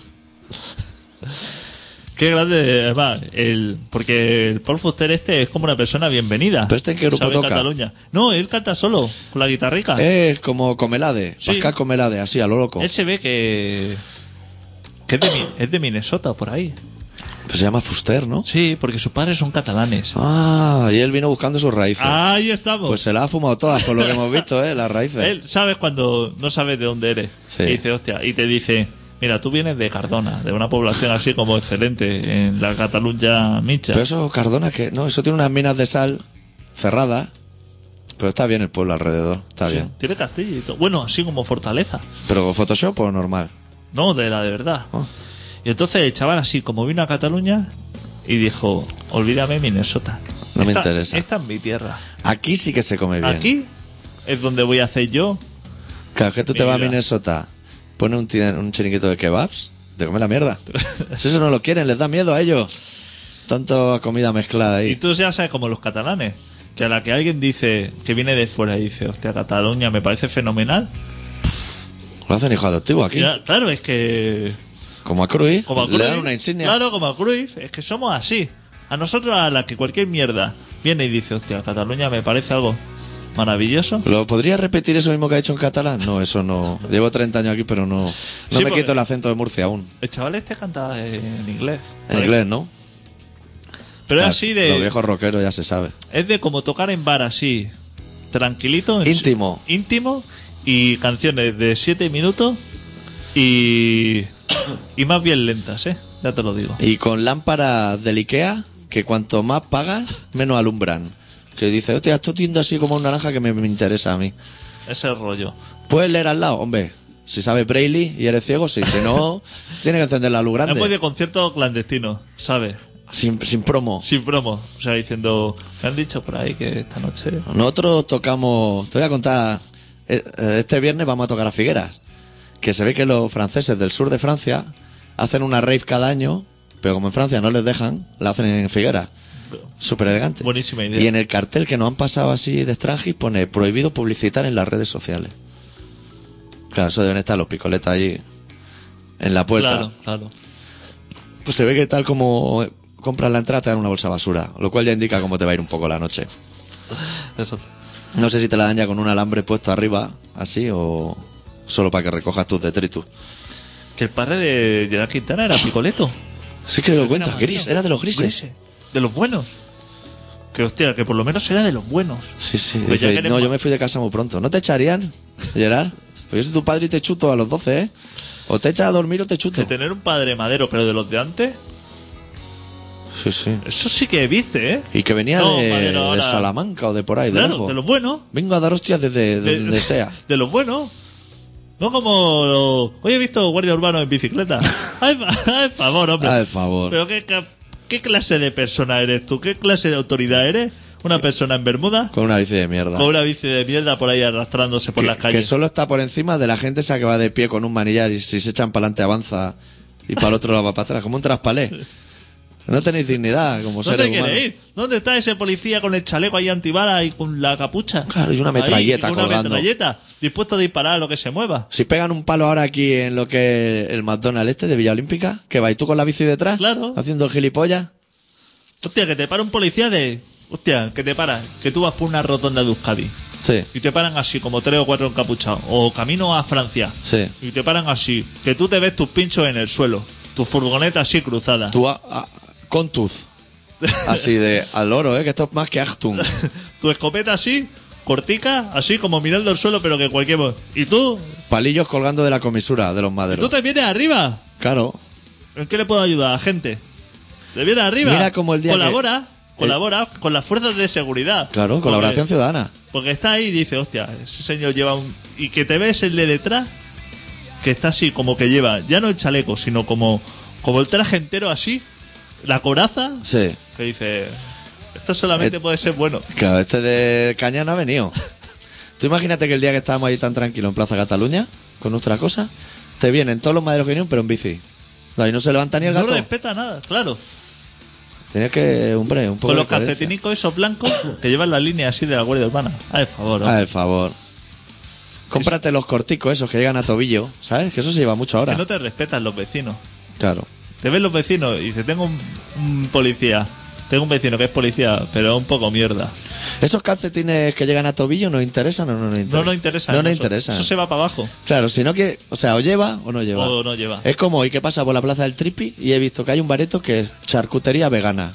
B: Qué grande, además, el, porque el Paul Fuster este es como una persona bienvenida.
A: ¿Pero este en qué grupo
B: ¿Sabe
A: toca?
B: Cataluña? No, él canta solo, con la guitarrica.
A: Es como Comelade,
B: Sí.
A: Pascal Comelade, así, a lo loco.
B: Él se ve que, que es, de, Mi- es de Minnesota, por ahí.
A: Pues se llama Fuster, ¿no?
B: Sí, porque sus padres son catalanes.
A: Ah, y él vino buscando sus raíces.
B: Ahí estamos.
A: Pues se la ha fumado todas, por lo que hemos visto, ¿eh? Las raíces.
B: Él, ¿sabes cuando no sabes de dónde eres?
A: Sí.
B: Y dice, hostia, y te dice, mira, tú vienes de Cardona, de una población así como excelente, en la Cataluña Micha.
A: Pero eso, Cardona, que no, eso tiene unas minas de sal cerradas. Pero está bien el pueblo alrededor, está
B: Sí,
A: bien.
B: tiene castillo y todo. Bueno, así como fortaleza.
A: ¿Pero con Photoshop o normal?
B: No, de la de verdad.
A: Oh.
B: Y entonces el chaval así como vino a Cataluña y dijo, olvídame Minnesota.
A: No me
B: Esta-
A: interesa.
B: Esta es mi tierra.
A: Aquí sí que se come bien.
B: Aquí es donde voy a hacer yo.
A: Claro, que tú te
B: Mi
A: vas a
B: vida.
A: Minnesota, pones un, ti- un chiringuito de kebabs, te come la mierda. Si eso no lo quieren, les da miedo a ellos. Tanto comida mezclada
B: Y
A: ahí.
B: tú ya sabes como los catalanes, que a la que alguien dice que viene de fuera y dice, hostia, Cataluña me parece fenomenal.
A: Lo hacen hijo adoptivo aquí.
B: Ya, claro, es que...
A: Como a Cruz,
B: Como a
A: le dan
B: Cruyff,
A: una insignia.
B: Claro, como a Cruyff, es que somos así. A nosotros, a la que cualquier mierda viene y dice, hostia, Cataluña me parece algo maravilloso.
A: ¿Lo podría repetir eso mismo que ha dicho en catalán? No, eso no. Llevo treinta años aquí, pero no, no
B: Sí,
A: me
B: porque-
A: quito el acento de Murcia aún.
B: El chaval este canta en inglés.
A: En inglés, ¿no?
B: Pero es
A: Ah,
B: así
A: Los
B: de...
A: viejos rockeros ya se sabe.
B: Es de como tocar en bar así, tranquilito. en-
A: Íntimo.
B: Íntimo. Y canciones de siete minutos y... Y más bien lentas, ¿eh? Ya te lo digo.
A: Y con lámparas del Ikea, que cuanto más pagas, menos alumbran. Que dice, hostia, esto tiende así como un naranja que me, me interesa a mí.
B: Ese rollo.
A: ¿Puedes leer al lado? Hombre, si sabes Braille y eres ciego, sí. Si no, tienes que encender la luz
B: Es muy
A: grande.
B: de concierto clandestino, ¿sabes?
A: Sin, sin promo.
B: Sin promo. O sea, diciendo, me han dicho por ahí que esta noche...
A: Nosotros tocamos, te voy a contar, eh, eh, este viernes vamos a tocar a Figueras, que se ve que los franceses del sur de Francia hacen una rave cada año, pero como en Francia no les dejan, la hacen en Figueras. Súper elegante.
B: Buenísima idea.
A: Y en el cartel que nos han pasado así de Strangis pone prohibido publicitar en las redes sociales. Claro, eso deben estar los picoletas allí en la puerta.
B: Claro, claro.
A: Pues se ve que tal como compras la entrada te dan una bolsa de basura, lo cual ya indica cómo te va a ir un poco la noche.
B: Eso.
A: No sé si te la dan ya con un alambre puesto arriba, así, o solo para que recojas tus detritus.
B: Que el padre de Gerard Quintana era Picoleto.
A: Sí que lo
B: Era
A: cuentas,
B: amarillo.
A: gris, era de los grises.
B: Grises. De los buenos. Que hostia, que por lo menos era de los buenos.
A: Sí, sí.
B: Pues ya
A: Dice,
B: que eres
A: no,
B: ma-
A: yo me fui de casa muy pronto. ¿No te echarían, Gerard? Pues yo soy tu padre y te chuto a los doce, ¿eh? O te echas a dormir o te chuto.
B: De tener un padre madero, pero de los de antes,
A: Sí, sí.
B: eso sí que viste, ¿eh?
A: Y que venía
B: No,
A: de,
B: madero,
A: de
B: ahora-
A: Salamanca o de por ahí, de
B: Claro,
A: lejos.
B: de los buenos.
A: Vengo a dar hostias desde
B: De,
A: donde sea.
B: de los buenos. No como... lo- Hoy he visto guardia urbano en bicicleta. Ay, fa- ay, favor, hombre.
A: Al favor.
B: Pero qué, qué, qué clase de persona eres tú, qué clase de autoridad eres. Una persona en Bermuda
A: Con una bici de mierda.
B: con una bici de mierda por ahí arrastrándose por
A: que,
B: las
A: que
B: calles.
A: solo está por encima de la gente esa que va de pie con un manillar y si se echan para adelante avanza y para el otro lado va para atrás, como un traspalé. No tenéis dignidad como seres
B: ¿Dónde
A: humanos.
B: quiere ir? ¿Dónde está ese policía con el chaleco ahí antibala y con la capucha?
A: Claro, y una
B: Ahí,
A: metralleta
B: y con una
A: colgando.
B: metralleta, dispuesto a disparar a lo que se mueva.
A: Si pegan un palo ahora aquí en lo que es el McDonald's este de Villa Olímpica, que vais tú con la bici detrás,
B: Claro.
A: haciendo el gilipollas.
B: Hostia, que te para un policía de... Hostia, que te paras, que tú vas por una rotonda de Euskadi
A: Sí,
B: y te paran así como tres o cuatro encapuchados. O camino a Francia
A: sí.
B: y te paran así, que tú te ves tus pinchos en el suelo, tu furgoneta así cruzada.
A: Tú, a, a- con tuz. Así de al loro, ¿eh? Que esto es más que Achtung.
B: Tu escopeta así, cortica, así como mirando el suelo, pero que cualquier... Y tú,
A: Palillos colgando de la comisura de los
B: tú
A: maderos.
B: te vienes arriba.
A: Claro.
B: ¿En qué le puedo ayudar a gente? Te vienes arriba.
A: Mira como el día
B: Colabora,
A: que-
B: colabora con las fuerzas de seguridad.
A: Claro,
B: Porque-
A: colaboración ciudadana.
B: Porque está ahí y dice, hostia, ese señor lleva un... Y que te ves el de detrás, que está así como que lleva, ya no el chaleco, sino como, como el traje entero así, la coraza,
A: Sí.
B: que dice, esto solamente
A: Eh,
B: puede ser bueno.
A: Claro, este de Caña no ha venido. Tú imagínate que el día que estábamos ahí tan tranquilos en Plaza Cataluña, con nuestra cosa, te vienen todos los maderos que vinieron, pero en bici. No, y no se levanta ni el
B: No
A: gato.
B: respeta nada, claro.
A: Tenías que, hombre, un poco
B: Con
A: de
B: los
A: coherencia.
B: calcetinicos esos blancos que llevan la línea así de la Guardia Urbana. Ay, por favor.
A: Ah, el favor. Cómprate los corticos esos que llegan a tobillo, ¿sabes? Que eso se lleva mucho ahora.
B: Que no te respetan los vecinos.
A: Claro.
B: Te ven los vecinos y dice, tengo un, un policía. Tengo un vecino que es policía, pero un poco mierda.
A: ¿Esos calcetines que llegan a tobillo nos interesan o no nos interesan?
B: No nos interesa.
A: No nos
B: eso.
A: interesan.
B: Eso se va para abajo.
A: Claro, si no quiere... O sea, o lleva o no lleva.
B: O no lleva.
A: Es como hoy que pasa por la plaza del Tripi y he visto que hay un bareto que es charcutería vegana.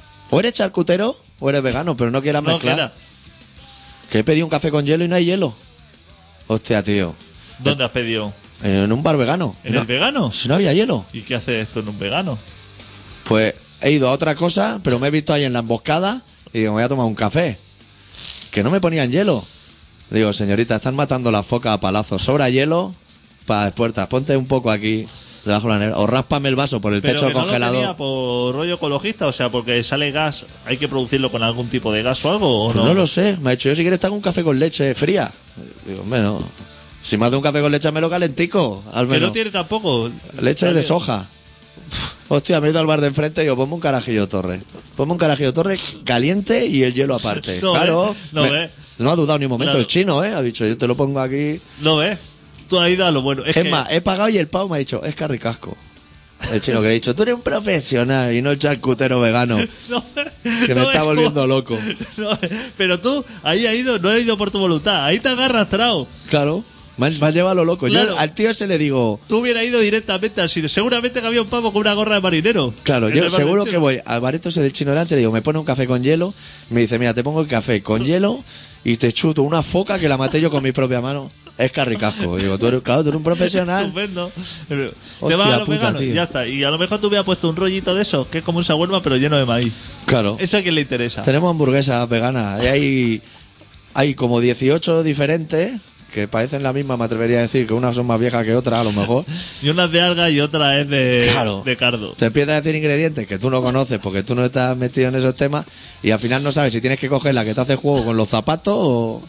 A: O eres charcutero o eres vegano, pero no quieras
B: No,
A: mezclar.
B: que era.
A: Que he pedido un café con hielo y no hay hielo. Hostia, tío.
B: ¿Dónde has pedido?
A: En un bar vegano.
B: ¿En
A: No-
B: el vegano?
A: Si no había hielo.
B: ¿Y qué hace esto en un vegano?
A: Pues he ido a otra cosa, pero me he visto ahí en la emboscada y digo, me voy a tomar un café. Que no me ponían hielo. Digo, señorita, están matando las focas a palazos. Sobra hielo para las puertas. Ponte un poco aquí, debajo de la nevera. O ráspame el vaso por el
B: Pero
A: techo
B: que no
A: congelado.
B: lo tenía por rollo ecologista, o sea, porque sale gas, hay que producirlo con algún tipo de gas o algo, ¿o
A: Pues
B: no?
A: no lo sé. Me ha dicho, yo si quieres te hago un café con leche fría. Digo, bueno, si me hace un café con leche, me lo calentico. Al
B: Que
A: menos.
B: no tiene tampoco.
A: Leche de soja. Hostia, me he ido al bar de enfrente y digo, ponme un carajillo torre. Ponme un carajillo torre caliente y el hielo aparte.
B: No
A: claro.
B: ve, no
A: me-
B: ve.
A: no ha dudado ni un momento
B: Claro.
A: el chino, ¿eh? Ha dicho, yo te lo pongo aquí.
B: ¿No ves? Tú has ido a lo bueno. Es,
A: Es,
B: que,
A: más, he pagado y el pavo me ha dicho, es carricasco. El chino que le he dicho, tú eres un profesional y no el charcutero vegano.
B: no,
A: Que me
B: no
A: está
B: ves
A: volviendo
B: cómo-
A: loco.
B: No, pero tú, ahí has ido, no has ido por tu voluntad, ahí te has arrastrado.
A: Claro. Me han, me han llevado a lo loco.
B: Claro.
A: Yo al tío ese le digo,
B: Tú hubieras ido directamente al sitio. Seguramente que había un pavo con una gorra de marinero.
A: claro,
B: En
A: yo
B: el bar
A: seguro
B: del
A: que
B: chino.
A: voy al bareto ese del chino delante, le digo, me pone un café con hielo. Me dice, mira, te pongo el café con hielo y te chuto una foca que la maté yo con mi propia mano. Es carricasco. Digo, tú eres, claro, tú eres un profesional.
B: Estupendo. Pero, te
A: Hostia
B: vas a los
A: puta,
B: veganos,
A: tío.
B: ya está. Y a lo mejor tú hubieras puesto un rollito de eso, que es como un shawarma, pero lleno de maíz.
A: Claro.
B: Eso a quien le interesa.
A: Tenemos hamburguesas veganas. Y hay, hay como dieciocho diferentes que parecen la misma, me atrevería a decir, que unas son más viejas que otras, a lo mejor.
B: Y una es de alga y otra es de,
A: Claro.
B: de cardo.
A: Te empiezas a decir ingredientes que tú no conoces porque tú no estás metido en esos temas y al final no sabes si tienes que coger la que te hace juego con los zapatos o...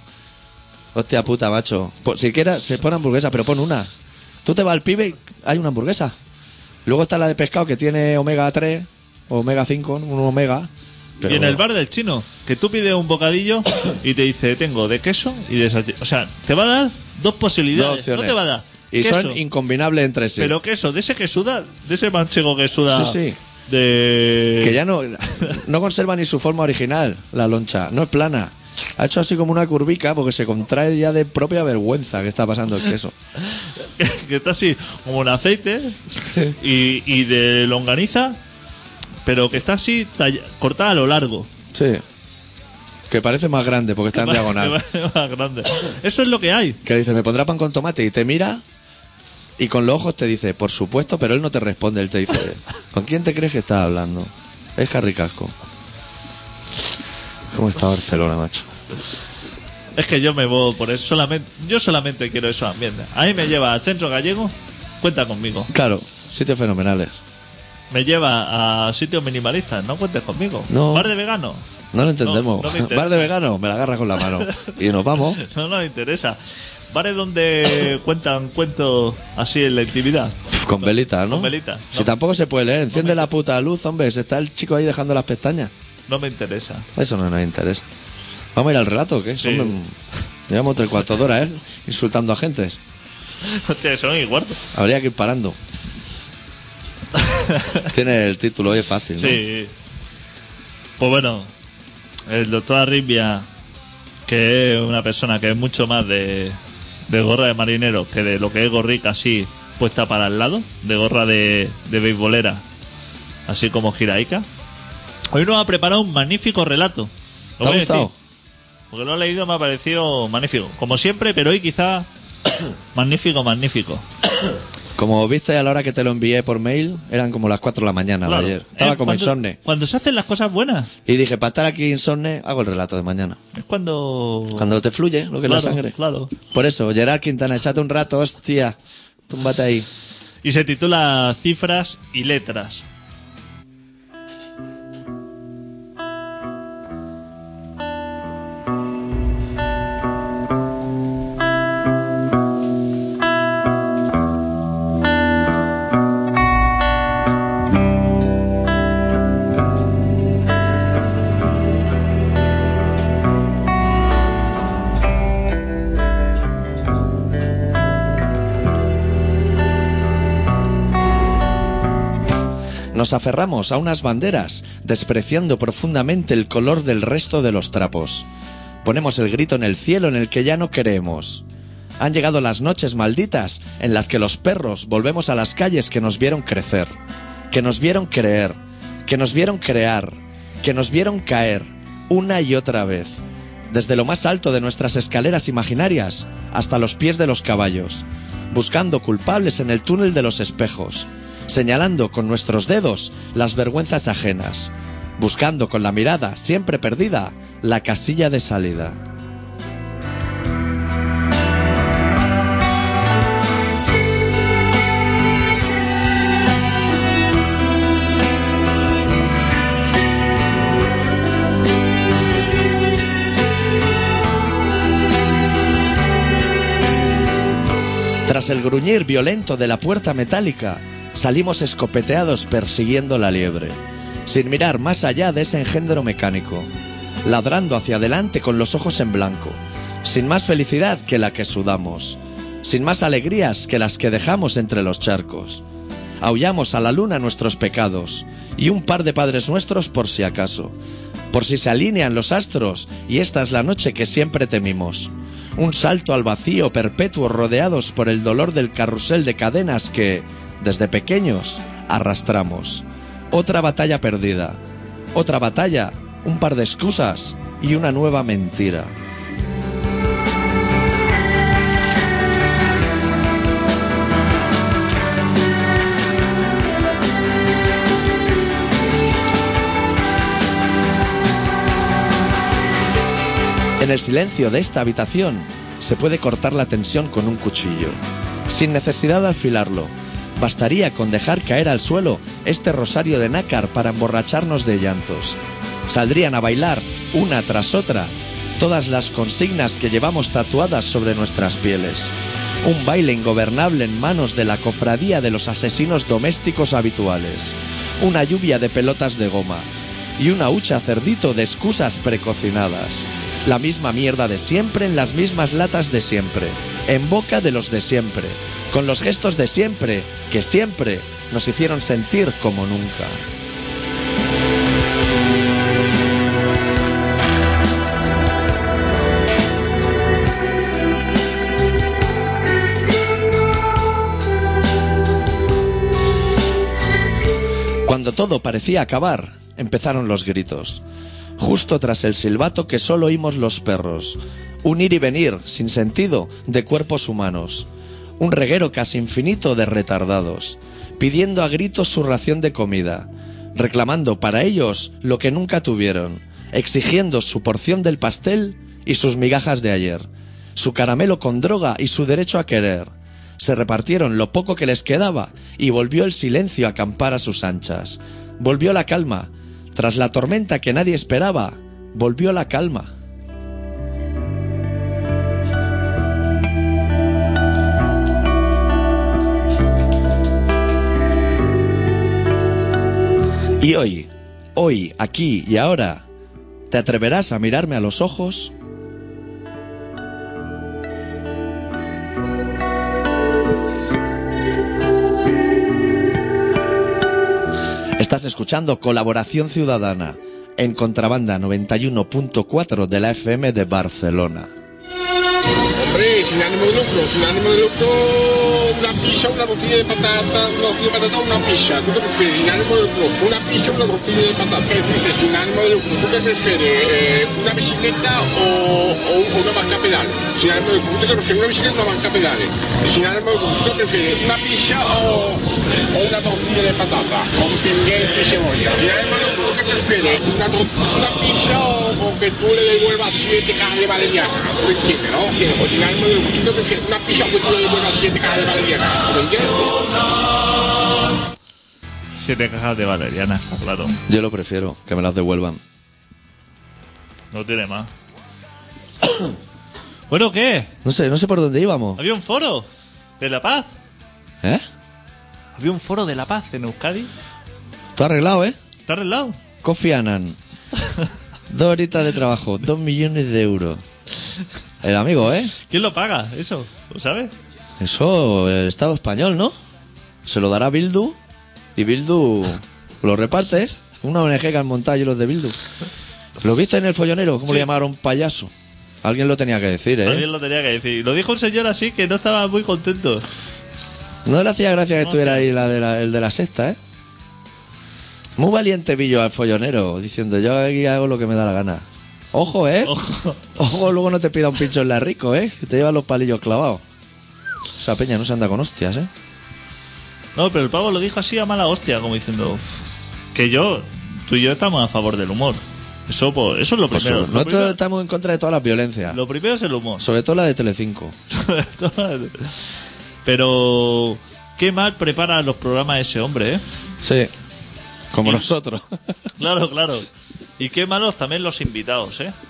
A: Hostia puta, macho. Pues, si quieres, se pone hamburguesa, pero pon una. Tú te vas al pibe y hay una hamburguesa. Luego está la de pescado que tiene omega tres, omega cinco, un omega. Pero-
B: Y en el bar del chino, que tú pides un bocadillo y te dice, tengo de queso y de salchicha. O sea, te va a dar dos
A: Dos
B: posibilidades.
A: opciones.
B: No te va a dar
A: Y
B: queso,
A: son incombinables entre sí.
B: pero queso, de ese que suda, de ese manchego que suda.
A: Sí, sí.
B: De...
A: Que ya no, no conserva ni su forma original, la loncha. No es plana. Ha hecho así como una curvica porque se contrae ya de propia vergüenza que está pasando el queso.
B: que está así como un aceite y, y de longaniza, pero que está así talla- cortada a lo largo.
A: Sí. Que parece más grande porque está en diagonal.
B: Más grande. Eso es lo que hay.
A: Que dice, me pondrá pan con tomate y te mira y con los ojos te dice, por supuesto, pero él no te responde. Él te dice, ¿con quién te crees que estás hablando? Es carricasco. ¿Cómo está Barcelona, macho?
B: Es que yo me voy por eso. Solamente, yo solamente quiero esos ambientes. A mí me lleva al centro gallego, cuenta conmigo.
A: Claro, sitios fenomenales.
B: Me lleva a sitios minimalistas, no cuentes conmigo.
A: No.
B: Bar de vegano,
A: No lo entendemos.
B: No, no me interesa.
A: Bar de vegano, me la agarra con la mano. Y nos vamos.
B: no nos interesa. Bares donde cuentan cuentos así en la intimidad.
A: Con velita, ¿no?
B: Con velita,
A: Si
B: no.
A: tampoco se puede leer. Enciende
B: me-
A: la puta luz, hombre. Se está el chico ahí dejando las pestañas.
B: No me interesa.
A: Eso no nos interesa. ¿Vamos a ir al relato o qué?
B: Sí.
A: Son- Llevamos tres cuartos de hora, ¿eh? Insultando a gentes.
B: Hostia, son y cuarto.
A: Habría que ir parando. Tiene el título, hoy es fácil, ¿no?
B: Sí. Pues bueno, el doctor Arribia, que es una persona que es mucho más de, de gorra de marinero que de lo que es gorrica así puesta para el lado, de gorra de, de beisbolera, así como giraica. Hoy nos ha preparado un magnífico relato.
A: ¿Te ha gustado?
B: Porque lo he leído, me ha parecido magnífico. Como siempre, pero hoy quizá magnífico, magnífico.
A: Como viste a la hora que te lo envié por mail, eran como las cuatro de la mañana
B: Claro.
A: de ayer. Estaba
B: Eh,
A: como
B: cuando-
A: insomne.
B: Cuando se hacen las cosas buenas,
A: Y dije, para estar aquí insomne, hago el relato de mañana.
B: es cuando...
A: Cuando te fluye lo que es la
B: Claro,
A: sangre.
B: claro.
A: Por eso, Gerard Quintana, échate un rato, hostia. Túmbate ahí.
B: Y se titula Cifras y Letras.
A: Nos aferramos a unas banderas, despreciando profundamente el color del resto de los trapos. Ponemos el grito en el cielo en el que ya no creemos. Han llegado las noches malditas en las que los perros volvemos a las calles que nos vieron crecer, que nos vieron creer, que nos vieron crear, que nos vieron caer, una y otra vez, desde lo más alto de nuestras escaleras imaginarias hasta los pies de los caballos, buscando culpables en el túnel de los espejos, señalando con nuestros dedos las vergüenzas ajenas, buscando con la mirada, siempre perdida, la casilla de salida. Tras el gruñir violento de la puerta metálica, salimos escopeteados persiguiendo la liebre, sin mirar más allá de ese engendro mecánico, ladrando hacia adelante con los ojos en blanco, sin más felicidad que la que sudamos, sin más alegrías que las que dejamos entre los charcos. Aullamos a la luna nuestros pecados y un par de padres nuestros por si acaso, por si se alinean los astros y esta es la noche que siempre temimos. Un salto al vacío perpetuo rodeados por el dolor del carrusel de cadenas que, desde pequeños, arrastramos. Otra batalla perdida. Otra batalla, un par de excusas y una nueva mentira. En el silencio de esta habitación se puede cortar la tensión con un cuchillo, sin necesidad de afilarlo. Bastaría con dejar caer al suelo este rosario de nácar para emborracharnos de llantos. Saldrían a bailar, una tras otra, todas las consignas que llevamos tatuadas sobre nuestras pieles. Un baile ingobernable en manos de la cofradía de los asesinos domésticos habituales. Una lluvia de pelotas de goma. Y una hucha cerdito de excusas precocinadas. La misma mierda de siempre en las mismas latas de siempre, en boca de los de siempre, con los gestos de siempre, que siempre nos hicieron sentir como nunca. Cuando todo parecía acabar, empezaron los gritos. Justo tras el silbato que solo oímos los perros, un ir y venir sin sentido de cuerpos humanos, un reguero casi infinito de retardados, pidiendo a gritos su ración de comida, reclamando para ellos lo que nunca tuvieron, exigiendo su porción del pastel y sus migajas de ayer, su caramelo con droga y su derecho a querer. Se repartieron lo poco que les quedaba y volvió el silencio a acampar a sus anchas. Volvió la calma. Tras la tormenta que nadie esperaba, volvió la calma. Y hoy, hoy, aquí y ahora, ¿te atreverás a mirarme a los ojos? Estás escuchando Colaboración Ciudadana, en Contrabanda noventa y uno punto cuatro de la F M de Barcelona.
E: Hombre, sin ánimo de lucro, sin ánimo de lucro, una pizza, una tortilla de patata, una tortilla de patata, una pizza. ¿Tú qué prefieres? Sin ánimo de lucro, una pizza, una tortilla de patata. ¿Qué se dice? Sin ánimo de lucro. ¿Tú qué prefieres? Eh, ¿Una bicicleta o, o, o una banca pedales? Sin ánimo de lucro. ¿Tú qué prefieres? ¿Una bicicleta o una banca pedales? Sin ánimo de lucro. ¿Tú qué prefieres? ¿Una pizza o, o una tortilla de patata? Con pimiento y cebolla. Sin ánimo de lucro. ¿Tú qué prefieres? ¿Una, una pizza o, o que tú le devuelvas siete cajas de valeriana? ¿Tú me entiendes, no? O sin ánimo de lucro. ¿Tú qué prefieres? ¿Una pizza o que tú le devuelvas siete cajas de valeriana? ¿Tú me entiendes?
B: Siete cajas de valeriana, claro.
A: Yo lo prefiero, que me las devuelvan.
B: No tiene más. Bueno, ¿qué?
A: No sé, no sé por dónde íbamos.
B: Había un foro de La Paz.
A: ¿Eh?
B: Había un foro de La Paz en Euskadi.
A: Todo arreglado, ¿eh?
B: ¿Está arreglado?
A: Kofi Annan. Dos horitas de trabajo, dos millones de euros. El amigo, ¿eh?
B: ¿Quién lo paga? Eso, ¿lo sabes?
A: Eso, el Estado español, ¿no? Se lo dará Bildu y Bildu lo reparte, ¿eh? Una O N G que han montado y los de Bildu. ¿Lo viste en El Follonero? ¿Cómo
B: Sí.
A: le llamaron payaso? Alguien lo tenía que decir, ¿eh?
B: Alguien lo tenía que decir. Lo dijo un señor así que no estaba muy contento.
A: No le hacía gracia que
B: No,
A: estuviera
B: sí.
A: ahí la de la, el de la sexta, ¿eh? Muy valiente pillo al Follonero, diciendo yo aquí hago lo que me da la gana. Ojo, ¿eh?
B: Ojo.
A: Ojo, luego no te pida un pincho en la rico, ¿eh? Que te llevan los palillos clavados. Esa peña no se anda con hostias, ¿eh?
B: No, pero el pavo lo dijo así a mala hostia, como diciendo "Uf, que yo, tú y yo estamos a favor del humor. Eso, pues, eso es lo
A: Pues
B: primero. Lo
A: nosotros
B: primero,
A: estamos en contra de todas las violencias.
B: lo primero es el humor.
A: Sobre todo la de Telecinco.
B: Pero qué mal prepara los programas ese hombre, ¿eh?
A: Sí. Como
B: Y-
A: nosotros.
B: Claro, claro. Y qué malos también los invitados, ¿eh?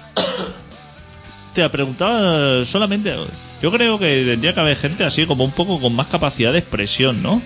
B: Te preguntaba solamente... Yo creo que tendría que haber gente así como un poco con más capacidad de expresión, ¿no?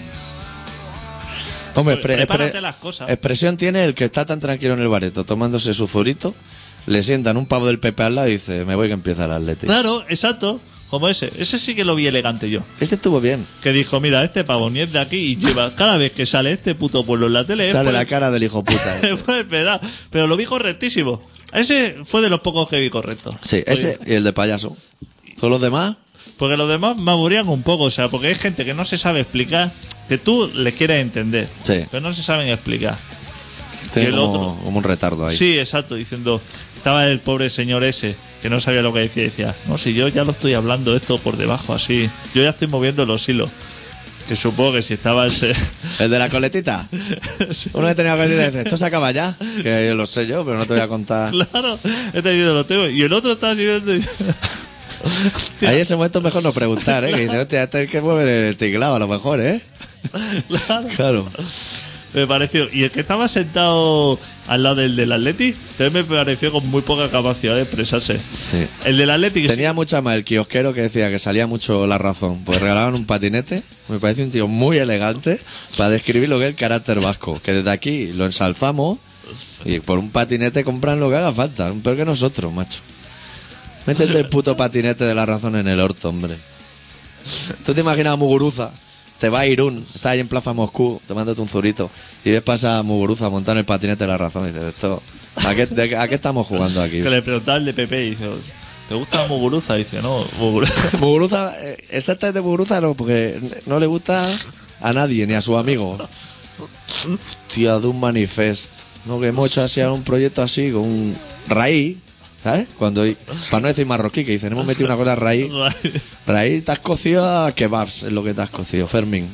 A: Hombre, expre-
B: Prepárate
A: expre-
B: las cosas.
A: expresión tiene el que está tan tranquilo en el bareto tomándose su zurito, le sientan un pavo del P P al lado y dice, me voy que empieza el Atlético.
B: Claro, exacto. Como ese. Ese sí que lo vi elegante yo.
A: Ese estuvo bien.
B: Que dijo, mira, este pavo ni es de aquí y lleva... Cada vez que sale este puto pueblo en la tele... es
A: Sale
B: por
A: la
B: el-
A: cara del hijo puta.
B: Fue esperado. Pero lo vi correctísimo. Ese fue de los pocos que vi correcto.
A: Sí, ese y el de payaso. Todos los demás,
B: Porque los demás me aburrían un poco, o sea, porque hay gente que no se sabe explicar, que tú les quieres entender,
A: Sí.
B: pero no se saben explicar.
A: tiene
B: Y el
A: como,
B: otro.
A: como un retardo ahí.
B: Sí, exacto, diciendo, estaba el pobre señor ese, que no sabía lo que decía, y decía, no, si yo ya lo estoy hablando esto por debajo, así, yo ya estoy moviendo los hilos. Que supongo que si estaba ese...
A: El de la coletita.
B: Sí,
A: Uno que tenía coletita y dice, esto se acaba ya. Que yo lo sé yo, pero no te voy a contar.
B: claro, este diciendo lo tengo, y el otro estaba sirviendo y...
A: Ahí en ese momento es mejor no preguntar, ¿eh? Que dice, hostia, este es el que mueve el tinglado a lo mejor, ¿eh?
B: Claro.
A: Claro.
B: Me pareció. Y el que estaba sentado al lado del del Atleti, también me pareció con muy poca capacidad de expresarse.
A: Sí.
B: El del Atleti...
A: Tenía mucha más el kiosquero que decía que salía mucho la razón. Pues regalaban un patinete. Me parece un tío muy elegante para describir lo que es el carácter vasco. Que desde aquí lo ensalzamos y por un patinete compran lo que haga falta. Peor que nosotros, macho. Métete el puto patinete de la razón en el orto, hombre. ¿Tú te imaginas a Muguruza? Te va a Irún, está ahí en Plaza Moscú, tomándote un zurito, y ves pasar a Muguruza montando el patinete de la razón. Y dices, esto, ¿a qué, de- a qué estamos jugando aquí?
B: Que le preguntaba el de P P y dice, ¿te gusta Muguruza? Y dice, no, Muguruza.
A: Muguruza, eh, exactamente Muguruza no, porque no le gusta a nadie, ni a su amigo. Hostia, de un manifest. No, que hemos hecho así un proyecto así, con un raíz, ¿sabes? Cuando, para no decir marroquí, que dicen, hemos metido una cosa raíz. Raíz, te has cocido a kebabs, es lo que te has cocido, Fermín.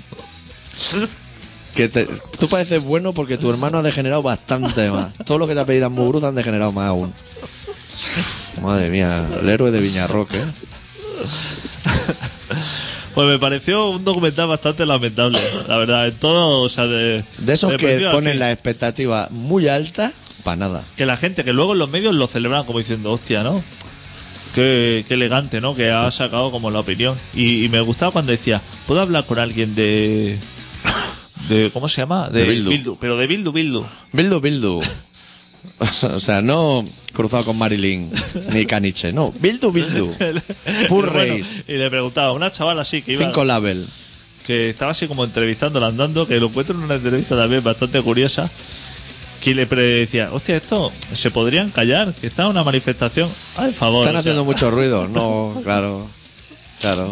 A: Que te- tú pareces bueno porque tu hermano ha degenerado bastante más. Todo lo que te ha pedido a Muguruza han degenerado más aún. Madre mía, el héroe de Viñarroque, ¿eh?
B: Pues me pareció un documental bastante lamentable, la verdad. En todo, o sea, de.
A: De esos
B: de
A: que
B: principio a
A: ponen
B: fin.
A: la expectativa muy alta, para nada.
B: Que la gente, que luego en los medios lo celebran como diciendo, hostia, ¿no? Qué, qué elegante, ¿no? Que ha sacado como la opinión. Y, y me gustaba cuando decía, ¿puedo hablar con alguien de. de ¿cómo se llama?
A: De Bildu.
B: Pero de Bildu, Bildu.
A: Bildu, Bildu. O sea, no cruzado con Marilyn ni Caniche, no. Bildu, Bildu. Pur
B: Y bueno,
A: Reis.
B: y le preguntaba a una chavala así que iba.
A: Cinco label.
B: Que estaba así como entrevistándola andando, que lo encuentro en una entrevista también bastante curiosa, que le pre- decía, hostia, esto se podrían callar, que está una manifestación. Ay, favor.
A: Están
B: o sea,
A: haciendo mucho ruido. No, claro. Claro.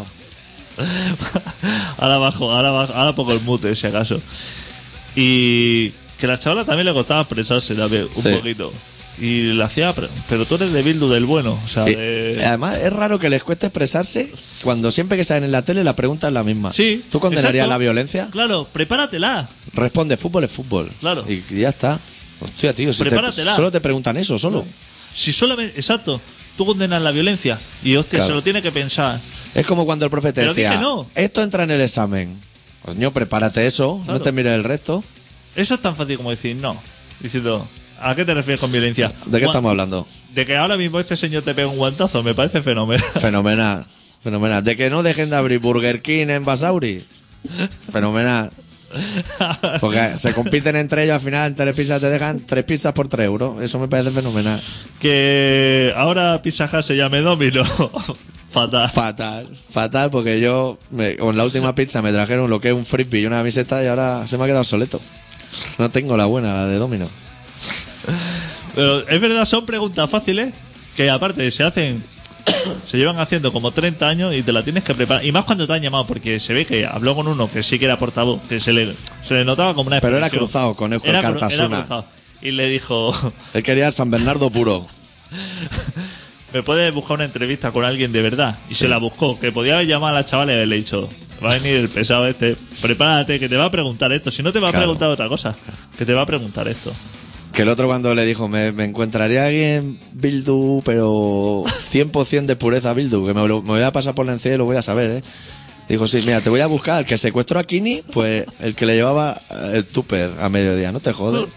B: ahora bajo, ahora bajo, ahora pongo el mute, si acaso. Y que a la chavala también le costaba expresarse también, un
A: Sí.
B: poquito. Y le hacía, pre- pero tú eres de Bildu del bueno, o sea,
A: Y,
B: de...
A: además, es raro que les cueste expresarse cuando siempre que salen en la tele la pregunta es la misma.
B: Sí,
A: ¿Tú condenarías
B: exacto.
A: la violencia?
B: Claro, prepáratela.
A: Responde, fútbol es fútbol.
B: Claro.
A: Y y ya está. Hostia, tío, si te-
B: Prepáratela.
A: solo te preguntan eso, solo.
B: Si solamente, exacto, tú condenas la violencia y hostia,
A: Claro.
B: se lo tiene que pensar.
A: Es como cuando el profe te
B: Pero
A: decía,
B: dije no.
A: esto entra en el examen. Coño, prepárate eso,
B: Claro.
A: no te mires el resto.
B: Eso es tan fácil como decir no. Diciendo, ¿a qué te refieres con violencia?
A: ¿De qué
B: Gua-
A: estamos hablando?
B: De que ahora mismo este señor te pega un guantazo, me parece fenomenal.
A: Fenomenal, fenomenal. De que no dejen de abrir Burger King en Basauri. Fenomenal. Porque se compiten entre ellos, al final en Telepizza te dejan tres pizzas por tres euros. Eso me parece fenomenal.
B: Que ahora Pizza Hut se llame Domino. Fatal.
A: Fatal, fatal, porque yo me- con la última pizza me trajeron lo que es un frisbee y una camiseta y ahora se me ha quedado soleto. No tengo la buena, la de Domino.
B: Pero es verdad, son preguntas fáciles que aparte se hacen, se llevan haciendo como treinta años y te la tienes que preparar. Y más cuando te han llamado, porque se ve que habló con uno que sí que era portavoz, que se le, se le notaba como una
A: Pero era
B: expresión.
A: cruzado con Eugenio
B: Era cru-
A: Cartasuna.
B: era cruzado. Y le dijo,
A: Él quería San Bernardo puro.
B: ¿me puedes buscar una entrevista con alguien de verdad? Y se la buscó, que podía haber llamado a la chavala y haberle dicho, va a venir el pesado este, prepárate, que te va a preguntar esto. Si no te va a
A: Claro.
B: preguntar otra cosa, que te va a preguntar esto.
A: Que el otro cuando le dijo, me, me encontraría alguien Bildu, pero cien por ciento de pureza Bildu, que me, lo- me voy a pasar por la encía y lo voy a saber, ¿eh? Dijo, sí, mira, te voy a buscar al que secuestró a Kini, pues el que le llevaba el tupper a mediodía, no te jodes.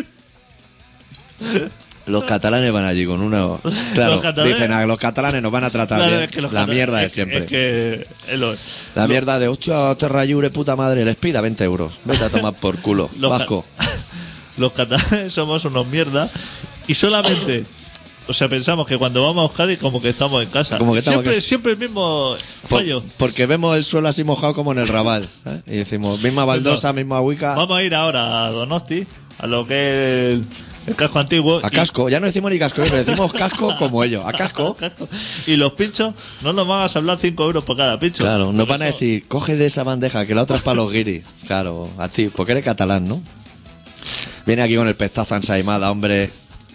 A: Los catalanes van allí con una... Claro,
B: Los catalanes-
A: dicen, "Ah, los catalanes nos van a tratar
B: Claro,
A: bien".
B: es que los
A: La
B: catalanes-
A: mierda de
B: es que-
A: siempre.
B: Es que, es lo-
A: La
B: lo-
A: mierda de, hostia, te rayure, puta madre, les pida veinte euros. Vete a tomar por culo,
B: los ca-
A: vasco.
B: Los catalanes somos unos mierdas y solamente, o sea, pensamos que cuando vamos a Euskadi como que estamos en casa.
A: Como que estamos
B: siempre,
A: en casa.
B: siempre el mismo
A: Por-
B: fallo.
A: porque vemos el suelo así mojado como en el Raval. ¿sabes? Y decimos, misma baldosa,
B: No.
A: misma huica.
B: Vamos a ir ahora a Donosti, a lo que es el, el casco antiguo.
A: A
B: y-
A: casco, ya no decimos ni casco, pero decimos casco como ellos, a casco.
B: casco. Y los pinchos no nos van a hablar cinco euros por cada pincho.
A: Claro, nos
B: Por
A: van a
B: eso-
A: decir, coge de esa bandeja, que la otra es para los guiris. Claro, a ti, porque eres catalán, ¿no? Viene aquí con el pestazo ensaimada, hombre.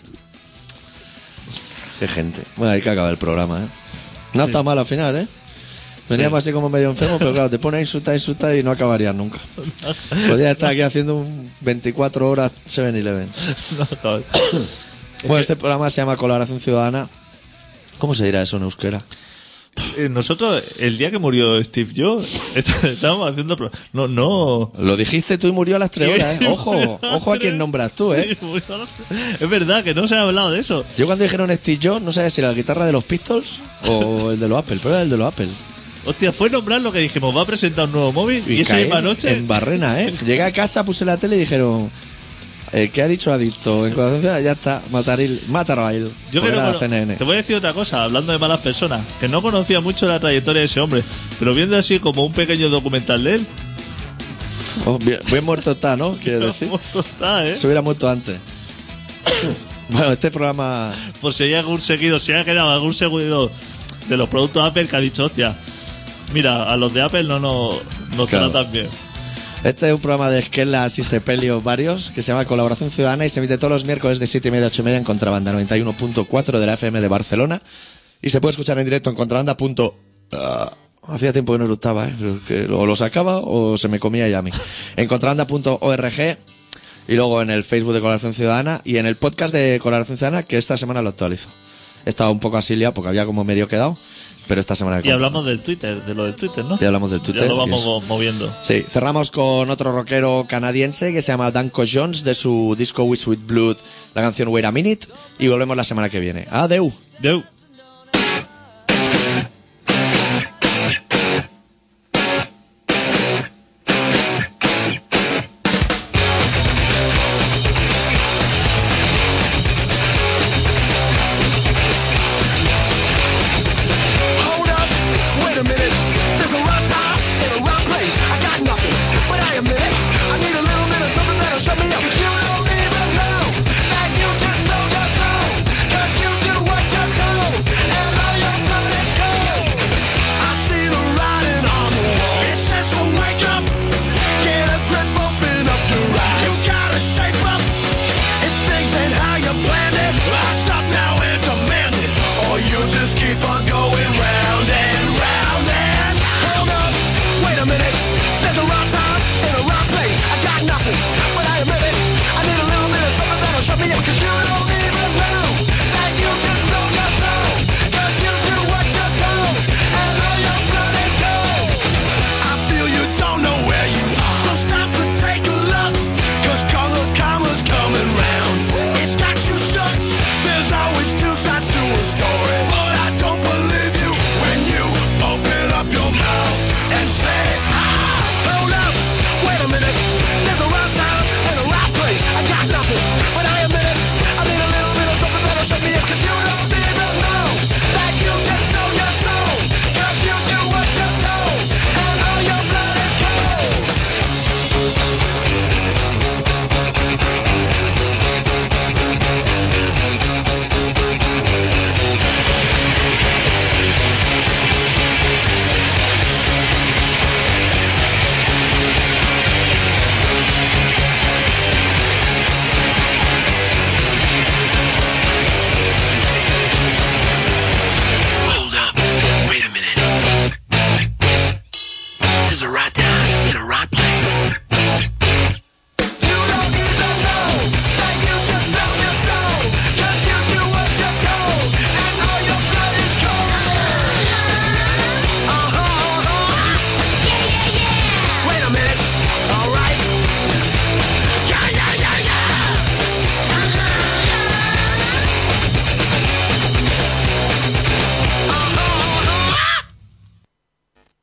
A: Qué gente. Bueno, hay que acabar el programa, ¿eh? No está mal al final, ¿eh? Veníamos así como medio enfermo, pero claro, te pones a insultar, insultar y no acabarías nunca. Podría estar aquí haciendo un veinticuatro horas siete eleven.
B: No, cabrón.
A: Bueno, este programa se llama Colaboración Ciudadana. ¿Cómo se dirá eso en euskera?
B: Eh, Nosotros, el día que murió Steve Jobs, est- estábamos haciendo... pro- No, no...
A: Lo dijiste tú y murió a las tres horas, ¿eh? Ojo, ojo a quién nombras tú, ¿eh?
B: Es verdad que no se ha hablado de eso.
A: Yo cuando dijeron Steve Jobs, no sabía si era la guitarra de los Pistols o el de los Apple, pero era el de los Apple.
B: Hostia, fue nombrar lo que dijimos, va a presentar un nuevo móvil y, esa
A: caí
B: misma noche...
A: en Barrena, ¿eh? Llegué a casa, puse la tele y dijeron, el que ha dicho adicto en Colaboración Ciudadana, ya está, mataril, mátalo a él.
B: Yo
A: Porque
B: creo
A: era
B: que
A: C N N.
B: te voy a decir otra cosa, hablando de malas personas, que no conocía mucho la trayectoria de ese hombre, pero viendo así como un pequeño documental de él,
A: Oh, bien, bien muerto está, ¿no? Quiero decir.
B: muerto está, ¿eh?
A: Se hubiera muerto antes. Bueno, este programa...
B: Por si hay algún seguido, si ha quedado algún seguidor de los productos Apple que ha dicho, hostia, mira, a los de Apple no nos, nos
A: Claro.
B: tratan bien.
A: Este es un programa de esquelas y sepelios varios que se llama Colaboración Ciudadana y se emite todos los miércoles de siete y media a ocho y media en Contrabanda noventa y uno punto cuatro de la F M de Barcelona y se puede escuchar en directo en contrabanda. punto- Ah, hacía tiempo que no eructaba, ¿eh? Pero que o lo sacaba o se me comía ya a mí. En contrabanda punto org y luego en el Facebook de Colaboración Ciudadana y en el podcast de Colaboración Ciudadana que esta semana lo actualizo. Estaba un poco así liado porque había como medio quedado, pero esta semana...
B: Y hablamos del Twitter, de lo del Twitter, ¿no?
A: Ya hablamos del Twitter,
B: Ya lo vamos
A: y
B: mo- moviendo.
A: Sí, cerramos con otro rockero canadiense que se llama Danko Jones de su disco With Sweet Blood, la canción Wait a Minute, y volvemos la semana que viene. Adeu.
B: Deu.